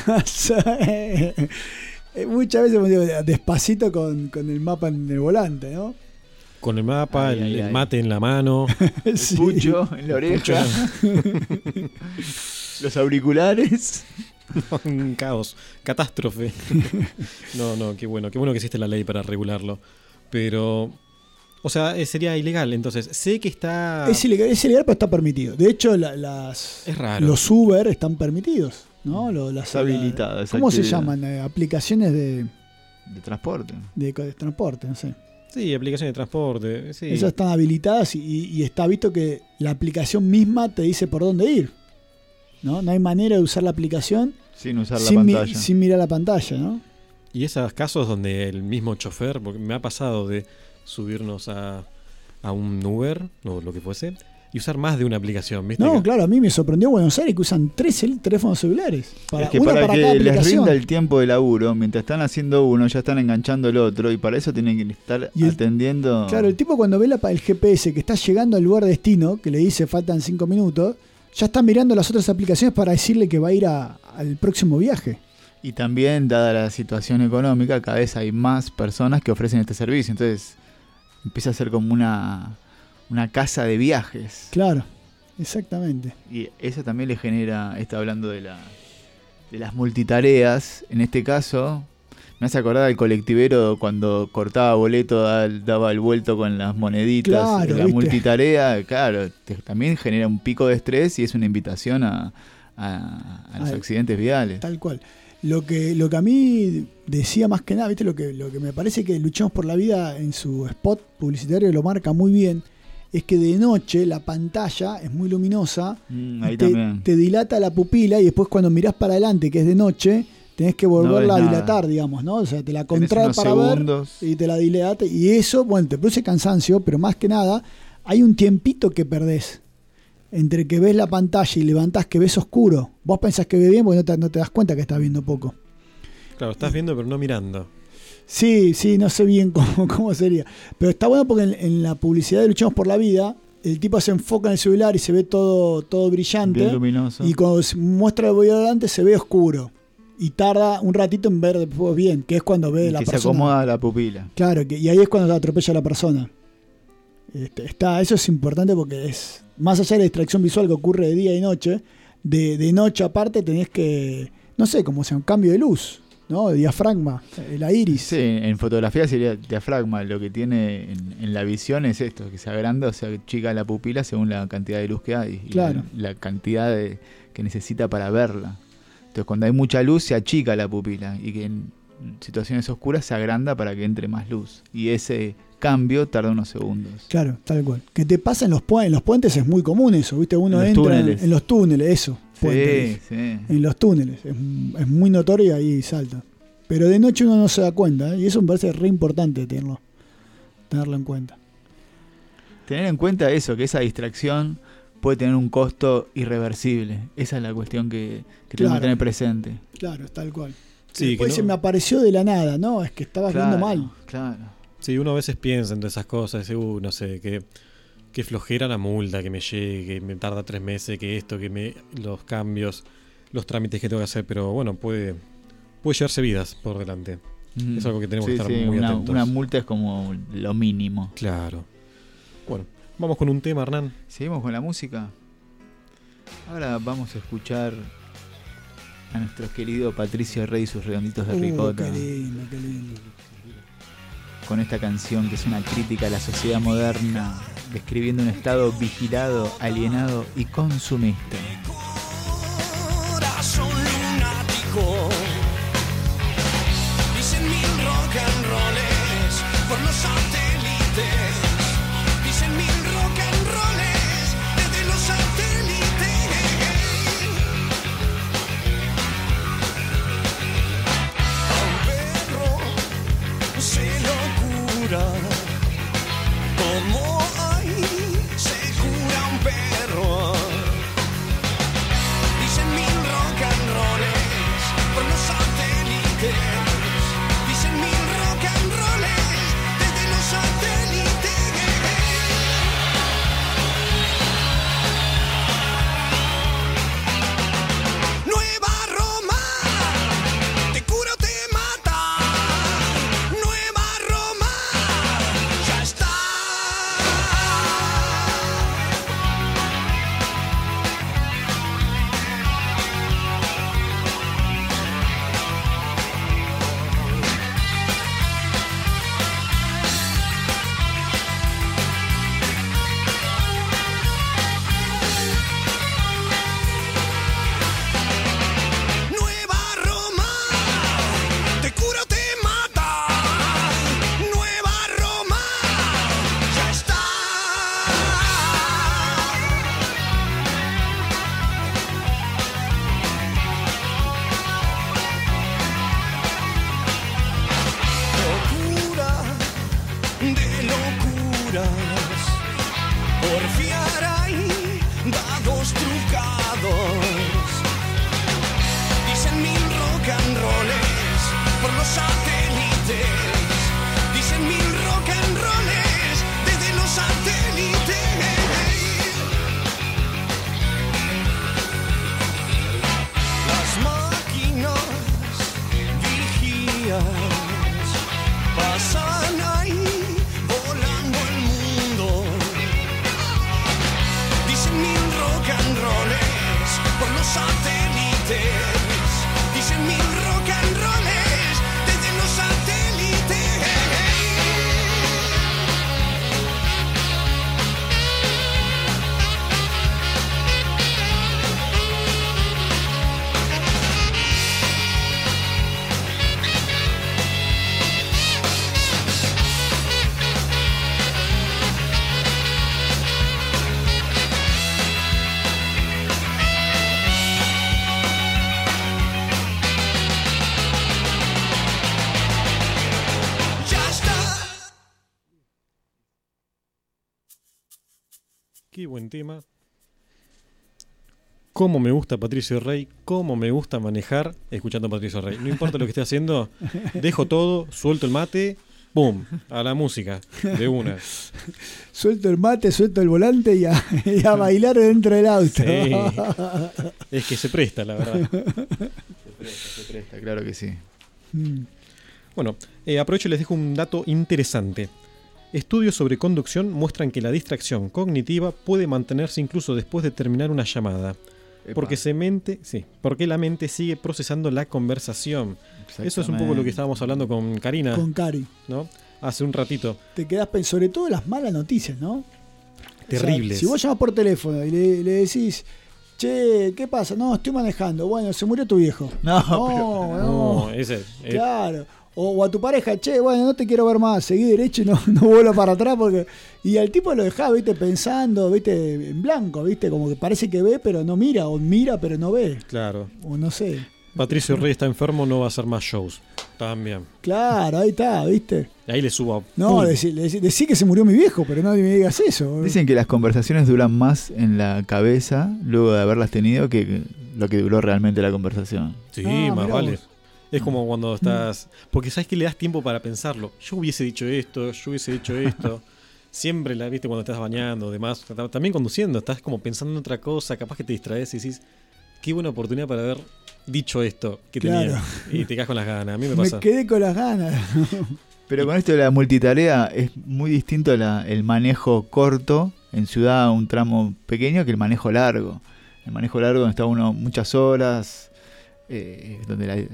Muchas veces digo, despacito con, con el mapa en el volante, ¿no? Con el mapa, ay, el, ay, el ay. mate en la mano, el sí. pucho en la oreja, los auriculares. Un caos, catástrofe. No, no, qué bueno, qué bueno que existe la ley para regularlo. Pero, o sea, sería ilegal. Entonces, sé que está... Es ilegal, es ilegal, pero está permitido. De hecho, la, las es raro. Los Uber están permitidos, ¿no? Lo, las, está habilitado. ¿Cómo se llaman? Eh, aplicaciones de... De transporte. De, de transporte, no sé. Sí, aplicaciones de transporte. Sí. Esas están habilitadas y, y está visto que la aplicación misma te dice por dónde ir. ¿No? No hay manera de usar la aplicación sin usar la sin pantalla. Mi, sin mirar la pantalla, ¿no? Y esos casos donde el mismo chofer, porque me ha pasado de subirnos a, a un Uber o lo que fuese, y usar más de una aplicación, ¿viste? No, que... claro, a mí me sorprendió Buenos Aires que usan tres teléfonos celulares. Para, es que uno para, para que cada les aplicación. rinda el tiempo de laburo, mientras están haciendo uno, ya están enganchando el otro, y para eso tienen que estar el, atendiendo... Claro, el tipo cuando ve la, el G P S que está llegando al lugar destino, que le dice faltan cinco minutos, ya está mirando las otras aplicaciones para decirle que va a ir a, al próximo viaje. Y también, dada la situación económica, cada vez hay más personas que ofrecen este servicio. Entonces empieza a ser como una, una casa de viajes. Claro, exactamente. Y eso también le genera, está hablando de, la, de las multitareas. En este caso, me hace acordar al colectivero cuando cortaba boleto, daba el vuelto con las moneditas. Claro, la ¿viste? Multitarea, claro, te, también genera un pico de estrés y es una invitación a, a, a los Ay, accidentes viales. Tal cual. Lo que, lo que a mí decía más que nada, ¿viste? Lo que, lo que me parece que Luchemos por la Vida en su spot publicitario lo marca muy bien, es que de noche la pantalla es muy luminosa, mm, ahí te, también. te dilata la pupila y después cuando mirás para adelante, que es de noche, tenés que volverla no a dilatar, digamos, ¿no? O sea, te la contrae para segundos. ver y te la dilata. Y eso, bueno, te produce cansancio, pero más que nada, hay un tiempito que perdés. Entre que ves la pantalla y levantás que ves oscuro. Vos pensás que ves bien porque no te, no te das cuenta que estás viendo poco. Claro, estás viendo pero no mirando. Sí, sí, no sé bien cómo, cómo sería. Pero está bueno porque en, en la publicidad de Luchemos por la Vida, el tipo se enfoca en el celular y se ve todo, todo brillante. Bien luminoso. Y cuando se muestra el video adelante se ve oscuro. Y tarda un ratito en ver después bien, que es cuando ve y la que persona. se acomoda la pupila. Claro, que, y ahí es cuando se atropella a la persona. Este, está, eso es importante porque es más allá de la distracción visual que ocurre de día y noche, de, de noche aparte tenés que, no sé, como sea un cambio de luz, ¿no? De diafragma, la iris. Sí, en fotografía sería diafragma. Lo que tiene en, en la visión es esto, que se agranda o se achica la pupila según la cantidad de luz que hay. Claro. Y la, la cantidad de, que necesita para verla. Entonces cuando hay mucha luz se achica la pupila y que en situaciones oscuras se agranda para que entre más luz. Y ese cambio tarda unos segundos. Claro, tal cual. Que te pasa en los, pu- en los puentes es muy común eso, ¿viste? Uno en entra túneles. En, en los túneles, eso. Puentes, sí, sí. En los túneles. Es, es muy notorio y ahí salta. Pero de noche uno no se da cuenta, ¿eh? Y eso me parece re importante tenerlo, tenerlo en cuenta. Tener en cuenta eso, que esa distracción puede tener un costo irreversible. Esa es la cuestión que, que Claro. tenemos que tener presente. Claro, tal cual. Sí, Después que se no- me apareció de la nada, ¿no? Es que estabas Claro, viendo mal. Claro. Sí, uno a veces piensa en todas esas cosas, dice, uh, no sé, que qué flojera la multa, que me llegue, que me tarda tres meses, que esto, que me los cambios, los trámites que tengo que hacer, pero bueno, puede, puede llevarse vidas por delante. Mm. Es algo que tenemos sí, que estar sí, muy una, atentos. Una multa es como lo mínimo. Claro. Bueno, vamos con un tema, Hernán. Seguimos con la música. Ahora vamos a escuchar a nuestro querido Patricio Rey y sus redonditos de uh, ricota. Qué lindo, qué lindo. Con esta canción que es una crítica a la sociedad moderna, describiendo un estado vigilado, alienado y consumista. Corazón lunático, dicen mil rock and rolls por los satélites, dicen mil rock and rolls desde los satélites. A un perro se lo cura, como ahí se cura un perro. Dicen mil rock and rolls por los satélites, dicen mil rock and rolls desde los satélites. Nueva Roma, te cura o te mata. Nueva Roma, ya está. Nueva Roma, te cura o te mata. Nueva Roma, ya está. Locura de locuras, porfiar ahí, dados trucados. Dicen mil rock and rolls por los satélites, dicen mil rock and rolls desde los satélites. Las máquinas vigías pasan ahí volando el mundo. Dicen mil rock and rolls por los satélites, dicen mil rock and rolls desde los satélites. Ya está. Qué buen tema. Cómo me gusta Patricio Rey, cómo me gusta manejar escuchando a Patricio Rey. No importa lo que esté haciendo, dejo todo, suelto el mate, ¡pum! A la música, de una. Suelto el mate, suelto el volante y a, y a bailar dentro del auto. Sí. Es que se presta, la verdad. Se presta, se presta, claro que sí. Mm. Bueno, eh, aprovecho y les dejo un dato interesante. Estudios sobre conducción muestran que la distracción cognitiva puede mantenerse incluso después de terminar una llamada. Epa. Porque se mente, sí, porque la mente sigue procesando la conversación. Eso es un poco lo que estábamos hablando con Karina, Con Cari. ¿no? Hace un ratito. Te quedás pensando, sobre todo las malas noticias, ¿no? Terribles. O sea, si vos llamás por teléfono y le, le decís, che, ¿qué pasa? No, estoy manejando. Bueno, se murió tu viejo. No, no, pero- no. No, ese, eh, Claro. O, o a tu pareja, che, bueno, no te quiero ver más, seguí derecho y no, no vuelvo para atrás porque... Y al tipo lo dejás, viste, pensando, viste, en blanco, viste, como que parece que ve, pero no mira, o mira, pero no ve. claro. O no sé. Patricio Rey está enfermo, no va a hacer más shows. También. Claro, ahí está, viste. Ahí le subo a... No, ¡pum! decí, decí- decí que se murió mi viejo, pero no me digas eso. Dicen que las conversaciones duran más en la cabeza luego de haberlas tenido que lo que duró realmente la conversación. Sí, Ah, más mirá vale. vos. Es como cuando estás... Porque sabes que le das tiempo para pensarlo. Yo hubiese dicho esto, yo hubiese dicho esto. siempre la viste cuando estás bañando, demás, también conduciendo, estás como pensando en otra cosa, capaz que te distraes y decís, qué buena oportunidad para haber dicho esto que Claro. tenía. Y te quedas con las ganas. A mí me pasa. Me quedé con las ganas. Pero con esto de la multitarea es muy distinto la, el manejo corto en ciudad, un tramo pequeño, que el manejo largo. El manejo largo donde está uno muchas horas, eh, donde la,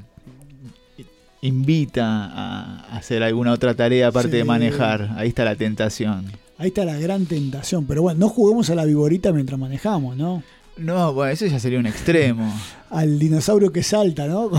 invita a hacer alguna otra tarea aparte Sí. de manejar. Ahí está la tentación. Ahí está la gran tentación. Pero bueno, no juguemos a la viborita mientras manejamos, ¿no? No, bueno, eso ya sería un extremo. Al dinosaurio que salta, ¿no?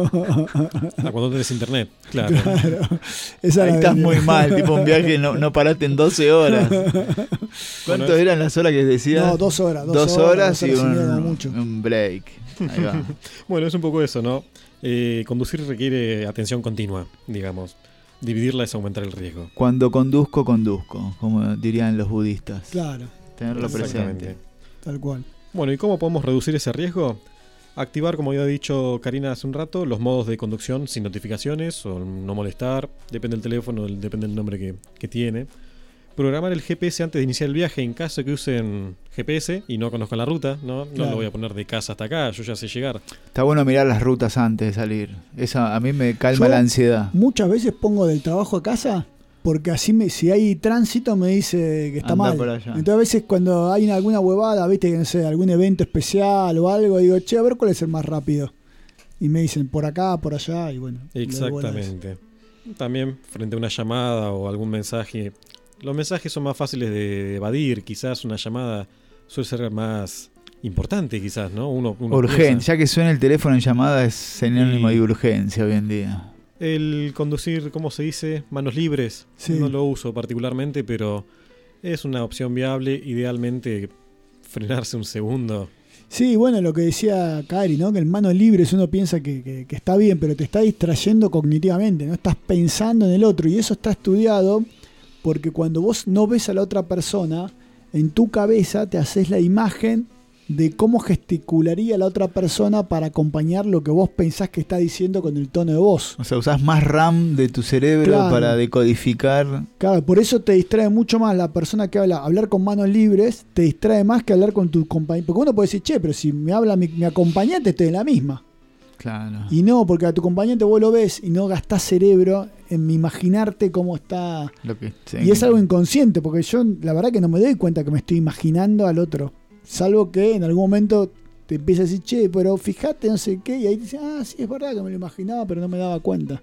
Ah, cuando tenés internet, claro. Claro. Esa Ahí la estás venía. muy mal, tipo un viaje, no, no paraste en doce horas. ¿Cuánto Bueno, eran las horas que decías? No, dos horas. Dos, Dos horas, horas dos y horas y media un, como mucho. un break. Ahí va. Bueno, es un poco eso, ¿no? Eh, conducir requiere atención continua, digamos. Dividirla es aumentar el riesgo. Cuando conduzco, conduzco, como dirían los budistas. Claro. Tenerlo Exactamente. presente. Tal cual. Bueno, ¿y cómo podemos reducir ese riesgo? Activar, como había dicho Karina hace un rato, los modos de conducción sin notificaciones o no molestar, depende del teléfono, depende del nombre que, que tiene. Programar el G P S antes de iniciar el viaje en caso que usen G P S y no conozcan la ruta, ¿no? No Claro. lo voy a poner de casa hasta acá, yo ya sé llegar. Está bueno mirar las rutas antes de salir. Esa a mí me calma Yo la ansiedad. Muchas veces pongo del trabajo a casa porque así me, si hay tránsito me dice que está Anda mal. por allá. Entonces a veces cuando hay alguna huevada, viste que no sé, algún evento especial o algo, digo, che, a ver cuál es el más rápido. Y me dicen por acá, por allá, y bueno. le doy bola a eso. Exactamente. También frente a una llamada o algún mensaje. Los mensajes son más fáciles de evadir, quizás una llamada suele ser más importante, quizás, ¿no? Uno, uno Urgente, piensa. ya que suena el teléfono en llamada es sinónimo Y- de urgencia hoy en día. El conducir, ¿cómo se dice? Manos libres. Sí. No lo uso particularmente, pero es una opción viable. Idealmente, frenarse un segundo. Sí, bueno, lo que decía Cari, ¿no? Que en manos libres uno piensa que, que- que está bien, pero te está distrayendo cognitivamente, ¿no? Estás pensando en el otro y eso está estudiado porque cuando vos no ves a la otra persona, en tu cabeza te haces la imagen de cómo gesticularía la otra persona para acompañar lo que vos pensás que está diciendo con el tono de voz. O sea, usás más RAM de tu cerebro Claro. para decodificar. Claro, por eso te distrae mucho más la persona que habla. Hablar con manos libres te distrae más que hablar con tu compañero. Porque uno puede decir, che, pero si me habla mi, mi acompañante, estoy en la misma. Claro. Y no, porque a tu acompañante vos lo ves y no gastás cerebro en imaginarte cómo está. Lo que, sí. Y es algo inconsciente, porque yo la verdad que no me doy cuenta que me estoy imaginando al otro. Salvo que en algún momento te empieza a decir, che, pero fíjate, no sé qué, y ahí te dice, ah, sí, es verdad que me lo imaginaba, pero no me daba cuenta.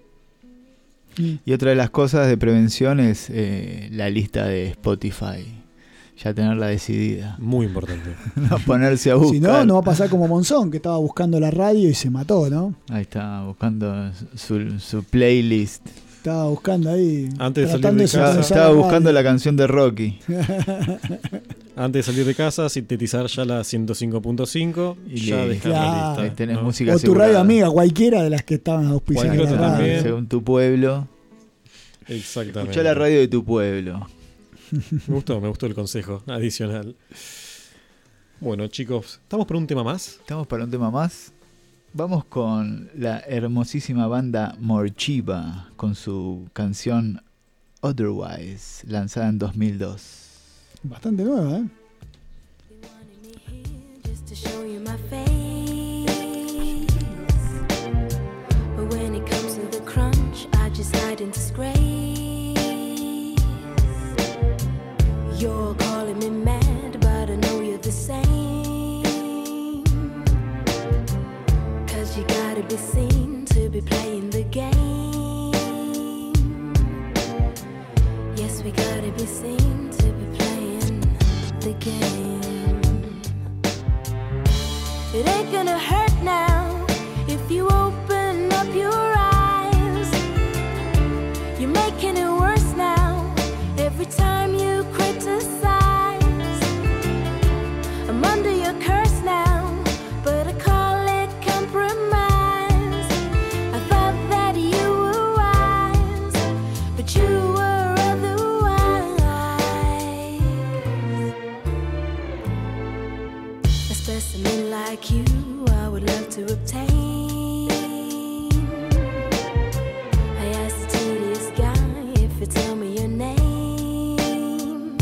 Y otra de las cosas de prevención es eh, la lista de Spotify. Ya tenerla decidida. Muy importante. No ponerse a buscar. Si no, no va a pasar como Monzón, que estaba buscando la radio y se mató, ¿no? Ahí está, buscando su, su playlist. Estaba buscando ahí. Antes de salir tratando de de casa. sincronizar Estaba la buscando radio. la canción de Rocky. Antes de salir de casa, sintetizar ya la ciento cinco punto cinco y ya listo. dejar Claro. la lista. Ahí tenés ¿no? música O tu asegurada. radio amiga, cualquiera de las que estaban auspiciando Cualquier la otra radio. también. Según tu pueblo. Exactamente. Escuchá la radio de tu pueblo. Me gustó, me gustó el consejo adicional. Bueno, chicos, ¿estamos por un tema más? Estamos para un tema más. Vamos con la hermosísima banda Morchiva con su canción Otherwise, lanzada en dos mil dos. Bastante nueva, ¿eh? Just to show you my face. But when it comes to the crunch, I just hide in disgrace. You're calling me mad, but I know you're the same. Cause you gotta be seen to be playing the game. Yes, we gotta be seen to be playing the game. It ain't gonna hurt now if you open up your eyes. You're making it worse now every time you criticize. I'm under your curse now, but I call it compromise. I thought that you were wise, but you were otherwise. A specimen like you, I would love to obtain. I asked the tedious guy if you tell me your name.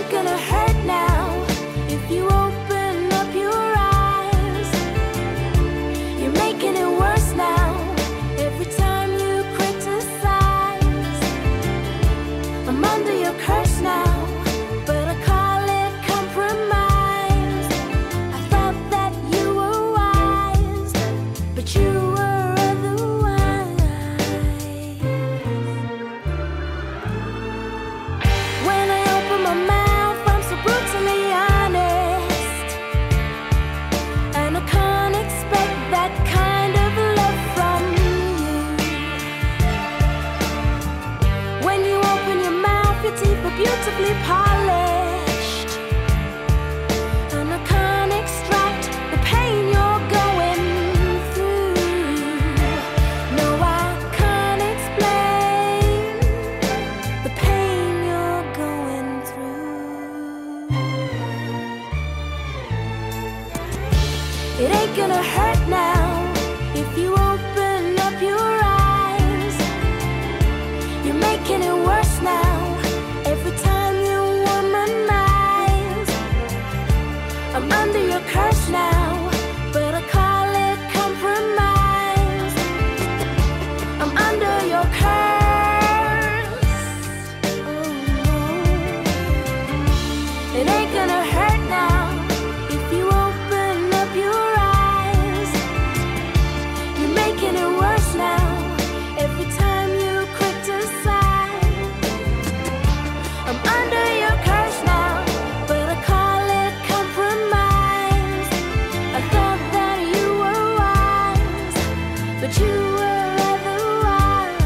ain't gonna hurt now if you open up your eyes. You're making it worse now every time you criticize. I'm under your curse now, but I call it compromise. I thought that you were wise, but you were otherwise. When I open my mouth, I'm so brutally honest, and I can't expect that kind of love from you. When you open your mouth, your teeth are beautifully polished, and I can't extract the pain you're going through. No, I can't explain the pain you're going through. It ain't gonna hurt now if you open up your eyes. You're making it worse now every time you womanize. I'm under your curse now, but I call it compromise. I'm under your curse. Oh no. It ain't gonna hurt now if you open up your eyes. You're making it worse now every time you criticize. I'm under your curse now, but I call it compromise. I thought that you were wise, but you were otherwise.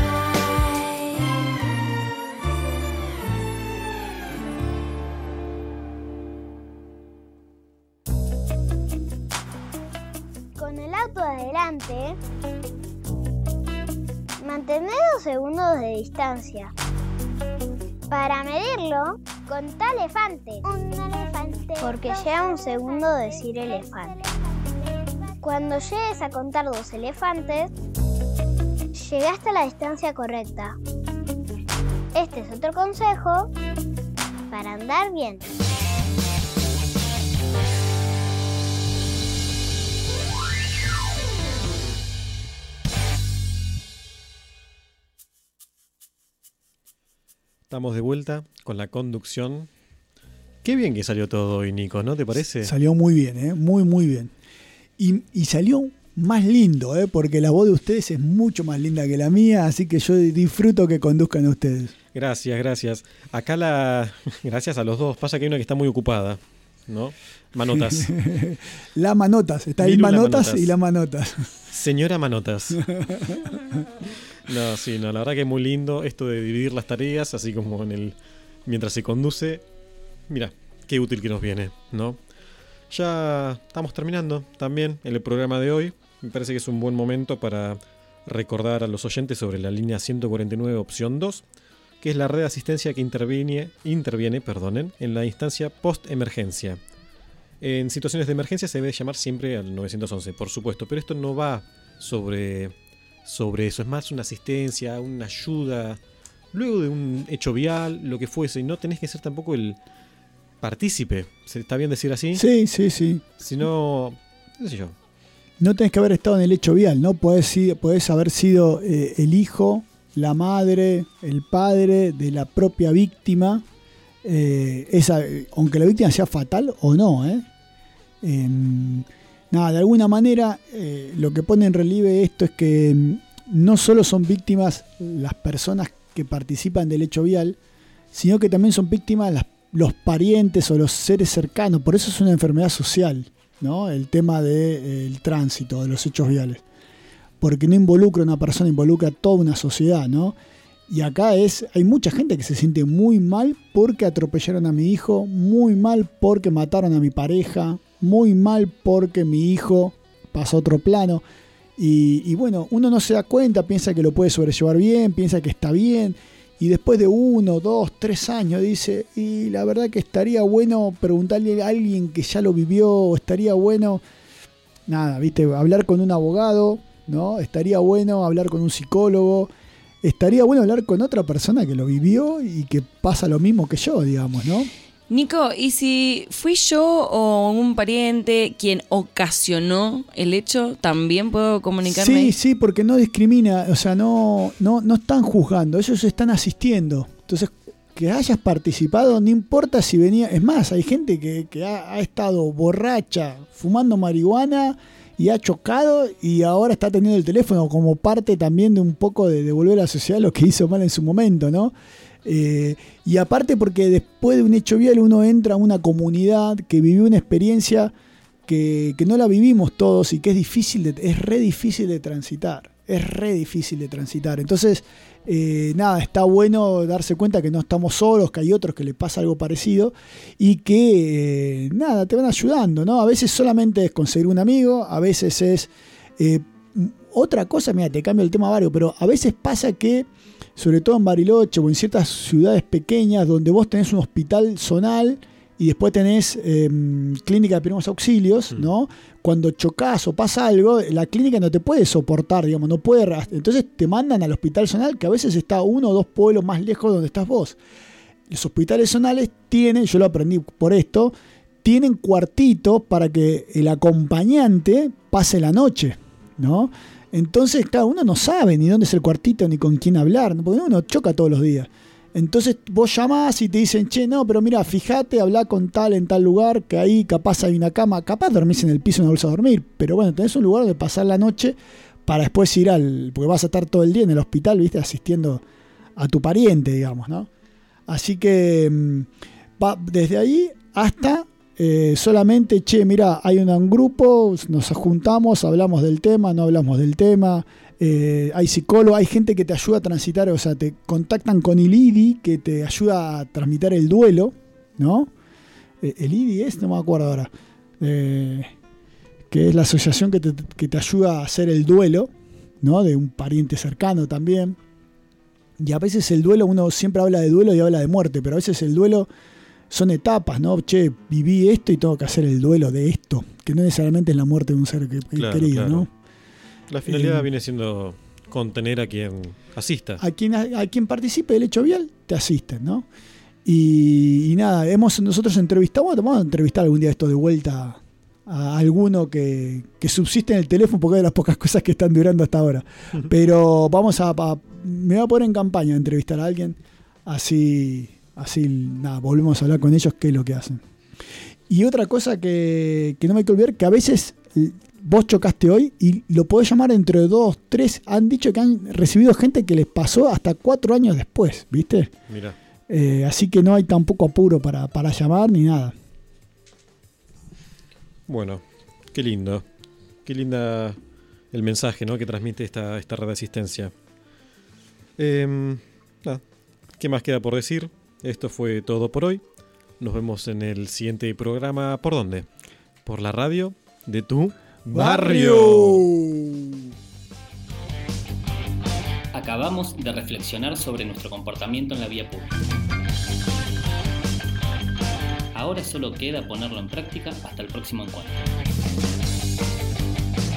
Con el auto adelante, mantener dos segundos de distancia. Para medirlo, contá elefante. Un elefante. Porque lleva un segundo decir elefante. Cuando llegues a contar dos elefantes, llegaste a la distancia correcta. Este es otro consejo para andar bien. Estamos de vuelta con la conducción. Qué bien que salió todo hoy, Nico, ¿no te parece? Salió muy bien, ¿eh? Muy, muy bien. Y, y salió más lindo, ¿eh? Porque la voz de ustedes es mucho más linda que la mía, así que yo disfruto que conduzcan ustedes. Gracias, gracias. Acá la... Gracias a los dos. Pasa que hay una que está muy ocupada, ¿no? Manotas. La Manotas. Está ahí Manotas, Manotas y la Manotas. Señora Manotas. No, sí, no, la verdad que es muy lindo esto de dividir las tareas, así como en el mientras se conduce. Mira, qué útil que nos viene, ¿no? Ya estamos terminando también el programa de hoy. Me parece que es un buen momento para recordar a los oyentes sobre la línea ciento cuarenta y nueve opción dos, que es la red de asistencia que interviene, interviene perdonen, en la instancia post-emergencia. En situaciones de emergencia se debe llamar siempre al nueve once, por supuesto, pero esto no va sobre... sobre eso, es más una asistencia, una ayuda, luego de un hecho vial, lo que fuese, y no tenés que ser tampoco el partícipe, ¿se está bien decir así? Sí, sí, sí. Sino, no sé yo. No tenés que haber estado en el hecho vial, ¿no? Podés, podés haber sido eh, el hijo, la madre, el padre de la propia víctima, eh, esa, aunque la víctima sea fatal o no, ¿eh? Eh, Nada, de alguna manera eh, lo que pone en relieve esto es que mm, no solo son víctimas las personas que participan del hecho vial, sino que también son víctimas las, los parientes o los seres cercanos. Por eso es una enfermedad social, ¿no? El tema del tránsito, de los hechos viales. Porque no involucra a una persona, involucra a toda una sociedad, ¿no? Y acá es, hay mucha gente que se siente muy mal porque atropellaron a mi hijo, muy mal porque mataron a mi pareja, muy mal porque mi hijo pasó a otro plano. Y, y bueno, uno no se da cuenta, piensa que lo puede sobrellevar bien, piensa que está bien. Y después de uno, dos, tres años dice, y la verdad que estaría bueno preguntarle a alguien que ya lo vivió, o estaría bueno, nada, viste, hablar con un abogado, ¿no? Estaría bueno hablar con un psicólogo. Estaría bueno hablar con otra persona que lo vivió y que pasa lo mismo que yo, digamos, ¿no? Nico, ¿y si fui yo o un pariente quien ocasionó el hecho, también puedo comunicarme? Sí, sí, porque no discrimina, o sea, no, no, no están juzgando, ellos están asistiendo. Entonces, que hayas participado, no importa si venía. Es más, hay gente que, que ha, ha estado borracha, fumando marihuana y ha chocado y ahora está teniendo el teléfono como parte también de un poco de devolver a la sociedad lo que hizo mal en su momento, ¿no? Eh, y aparte porque después de un hecho vial uno entra a una comunidad que vivió una experiencia que, que no la vivimos todos y que es difícil, de, es re difícil de transitar, es re difícil de transitar. Entonces, eh, nada, está bueno darse cuenta que no estamos solos, que hay otros que le pasa algo parecido y que, eh, nada, te van ayudando, ¿no? A veces solamente es conseguir un amigo, a veces es... Eh, otra cosa, mira, te cambio el tema varios, pero a veces pasa que sobre todo en Bariloche o en ciertas ciudades pequeñas donde vos tenés un hospital zonal y después tenés eh, clínica de primeros auxilios, ¿no? Cuando chocás o pasa algo, la clínica no te puede soportar, digamos, no puede... Entonces te mandan al hospital zonal, que a veces está uno o dos pueblos más lejos de donde estás vos. Los hospitales zonales tienen, yo lo aprendí por esto, tienen cuartitos para que el acompañante pase la noche, ¿no? Entonces, claro, uno no sabe ni dónde es el cuartito ni con quién hablar, ¿no? Porque uno choca todos los días. Entonces vos llamás y te dicen, che, no, pero mira, fíjate, hablá con tal en tal lugar, que ahí capaz hay una cama, capaz dormís en el piso en una bolsa a dormir, pero bueno, tenés un lugar donde pasar la noche para después ir al... porque vas a estar todo el día en el hospital, viste, asistiendo a tu pariente, digamos, ¿no? Así que va desde ahí hasta... Eh, solamente, che, mira, hay un, un grupo, nos juntamos, hablamos del tema, no hablamos del tema, eh, hay psicólogos, hay gente que te ayuda a transitar, o sea, te contactan con el I D I que te ayuda a transmitir el duelo, ¿no? Eh, el I D I es, no me acuerdo ahora, eh, que es la asociación que te, que te ayuda a hacer el duelo, ¿no? De un pariente cercano también. Y a veces el duelo, uno siempre habla de duelo y habla de muerte, pero a veces el duelo son etapas, ¿no? Che, viví esto y tengo que hacer el duelo de esto, que no necesariamente es la muerte de un ser que, claro, querido, claro. ¿no? La finalidad Eh, viene siendo contener a quien asista. A quien, a quien participe del hecho vial, te asisten, ¿no? Y, y nada, hemos nosotros entrevistado, bueno, vamos a entrevistar algún día esto de vuelta a alguno que, que subsiste en el teléfono porque es de las pocas cosas que están durando hasta ahora. Pero vamos a, a me voy a poner en campaña a entrevistar a alguien, así... Así, nada, volvemos a hablar con ellos, qué es lo que hacen. Y otra cosa que, que no me hay que olvidar, que a veces vos chocaste hoy y lo podés llamar entre dos, tres. Han dicho que han recibido gente que les pasó hasta cuatro años después, ¿viste? Mirá. Eh, así que no hay tampoco apuro para, para llamar ni nada. Bueno, qué lindo. Qué linda el mensaje, ¿no? Que transmite esta, esta red de asistencia. Eh, nada. ¿Qué más queda por decir? Esto fue todo por hoy. Nos vemos en el siguiente programa. ¿Por dónde? Por la radio de tu barrio. Acabamos de reflexionar sobre nuestro comportamiento en la vía pública. Ahora solo queda ponerlo en práctica hasta el próximo encuentro.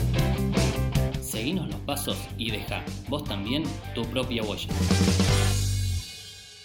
Seguinos los pasos y deja vos también tu propia huella.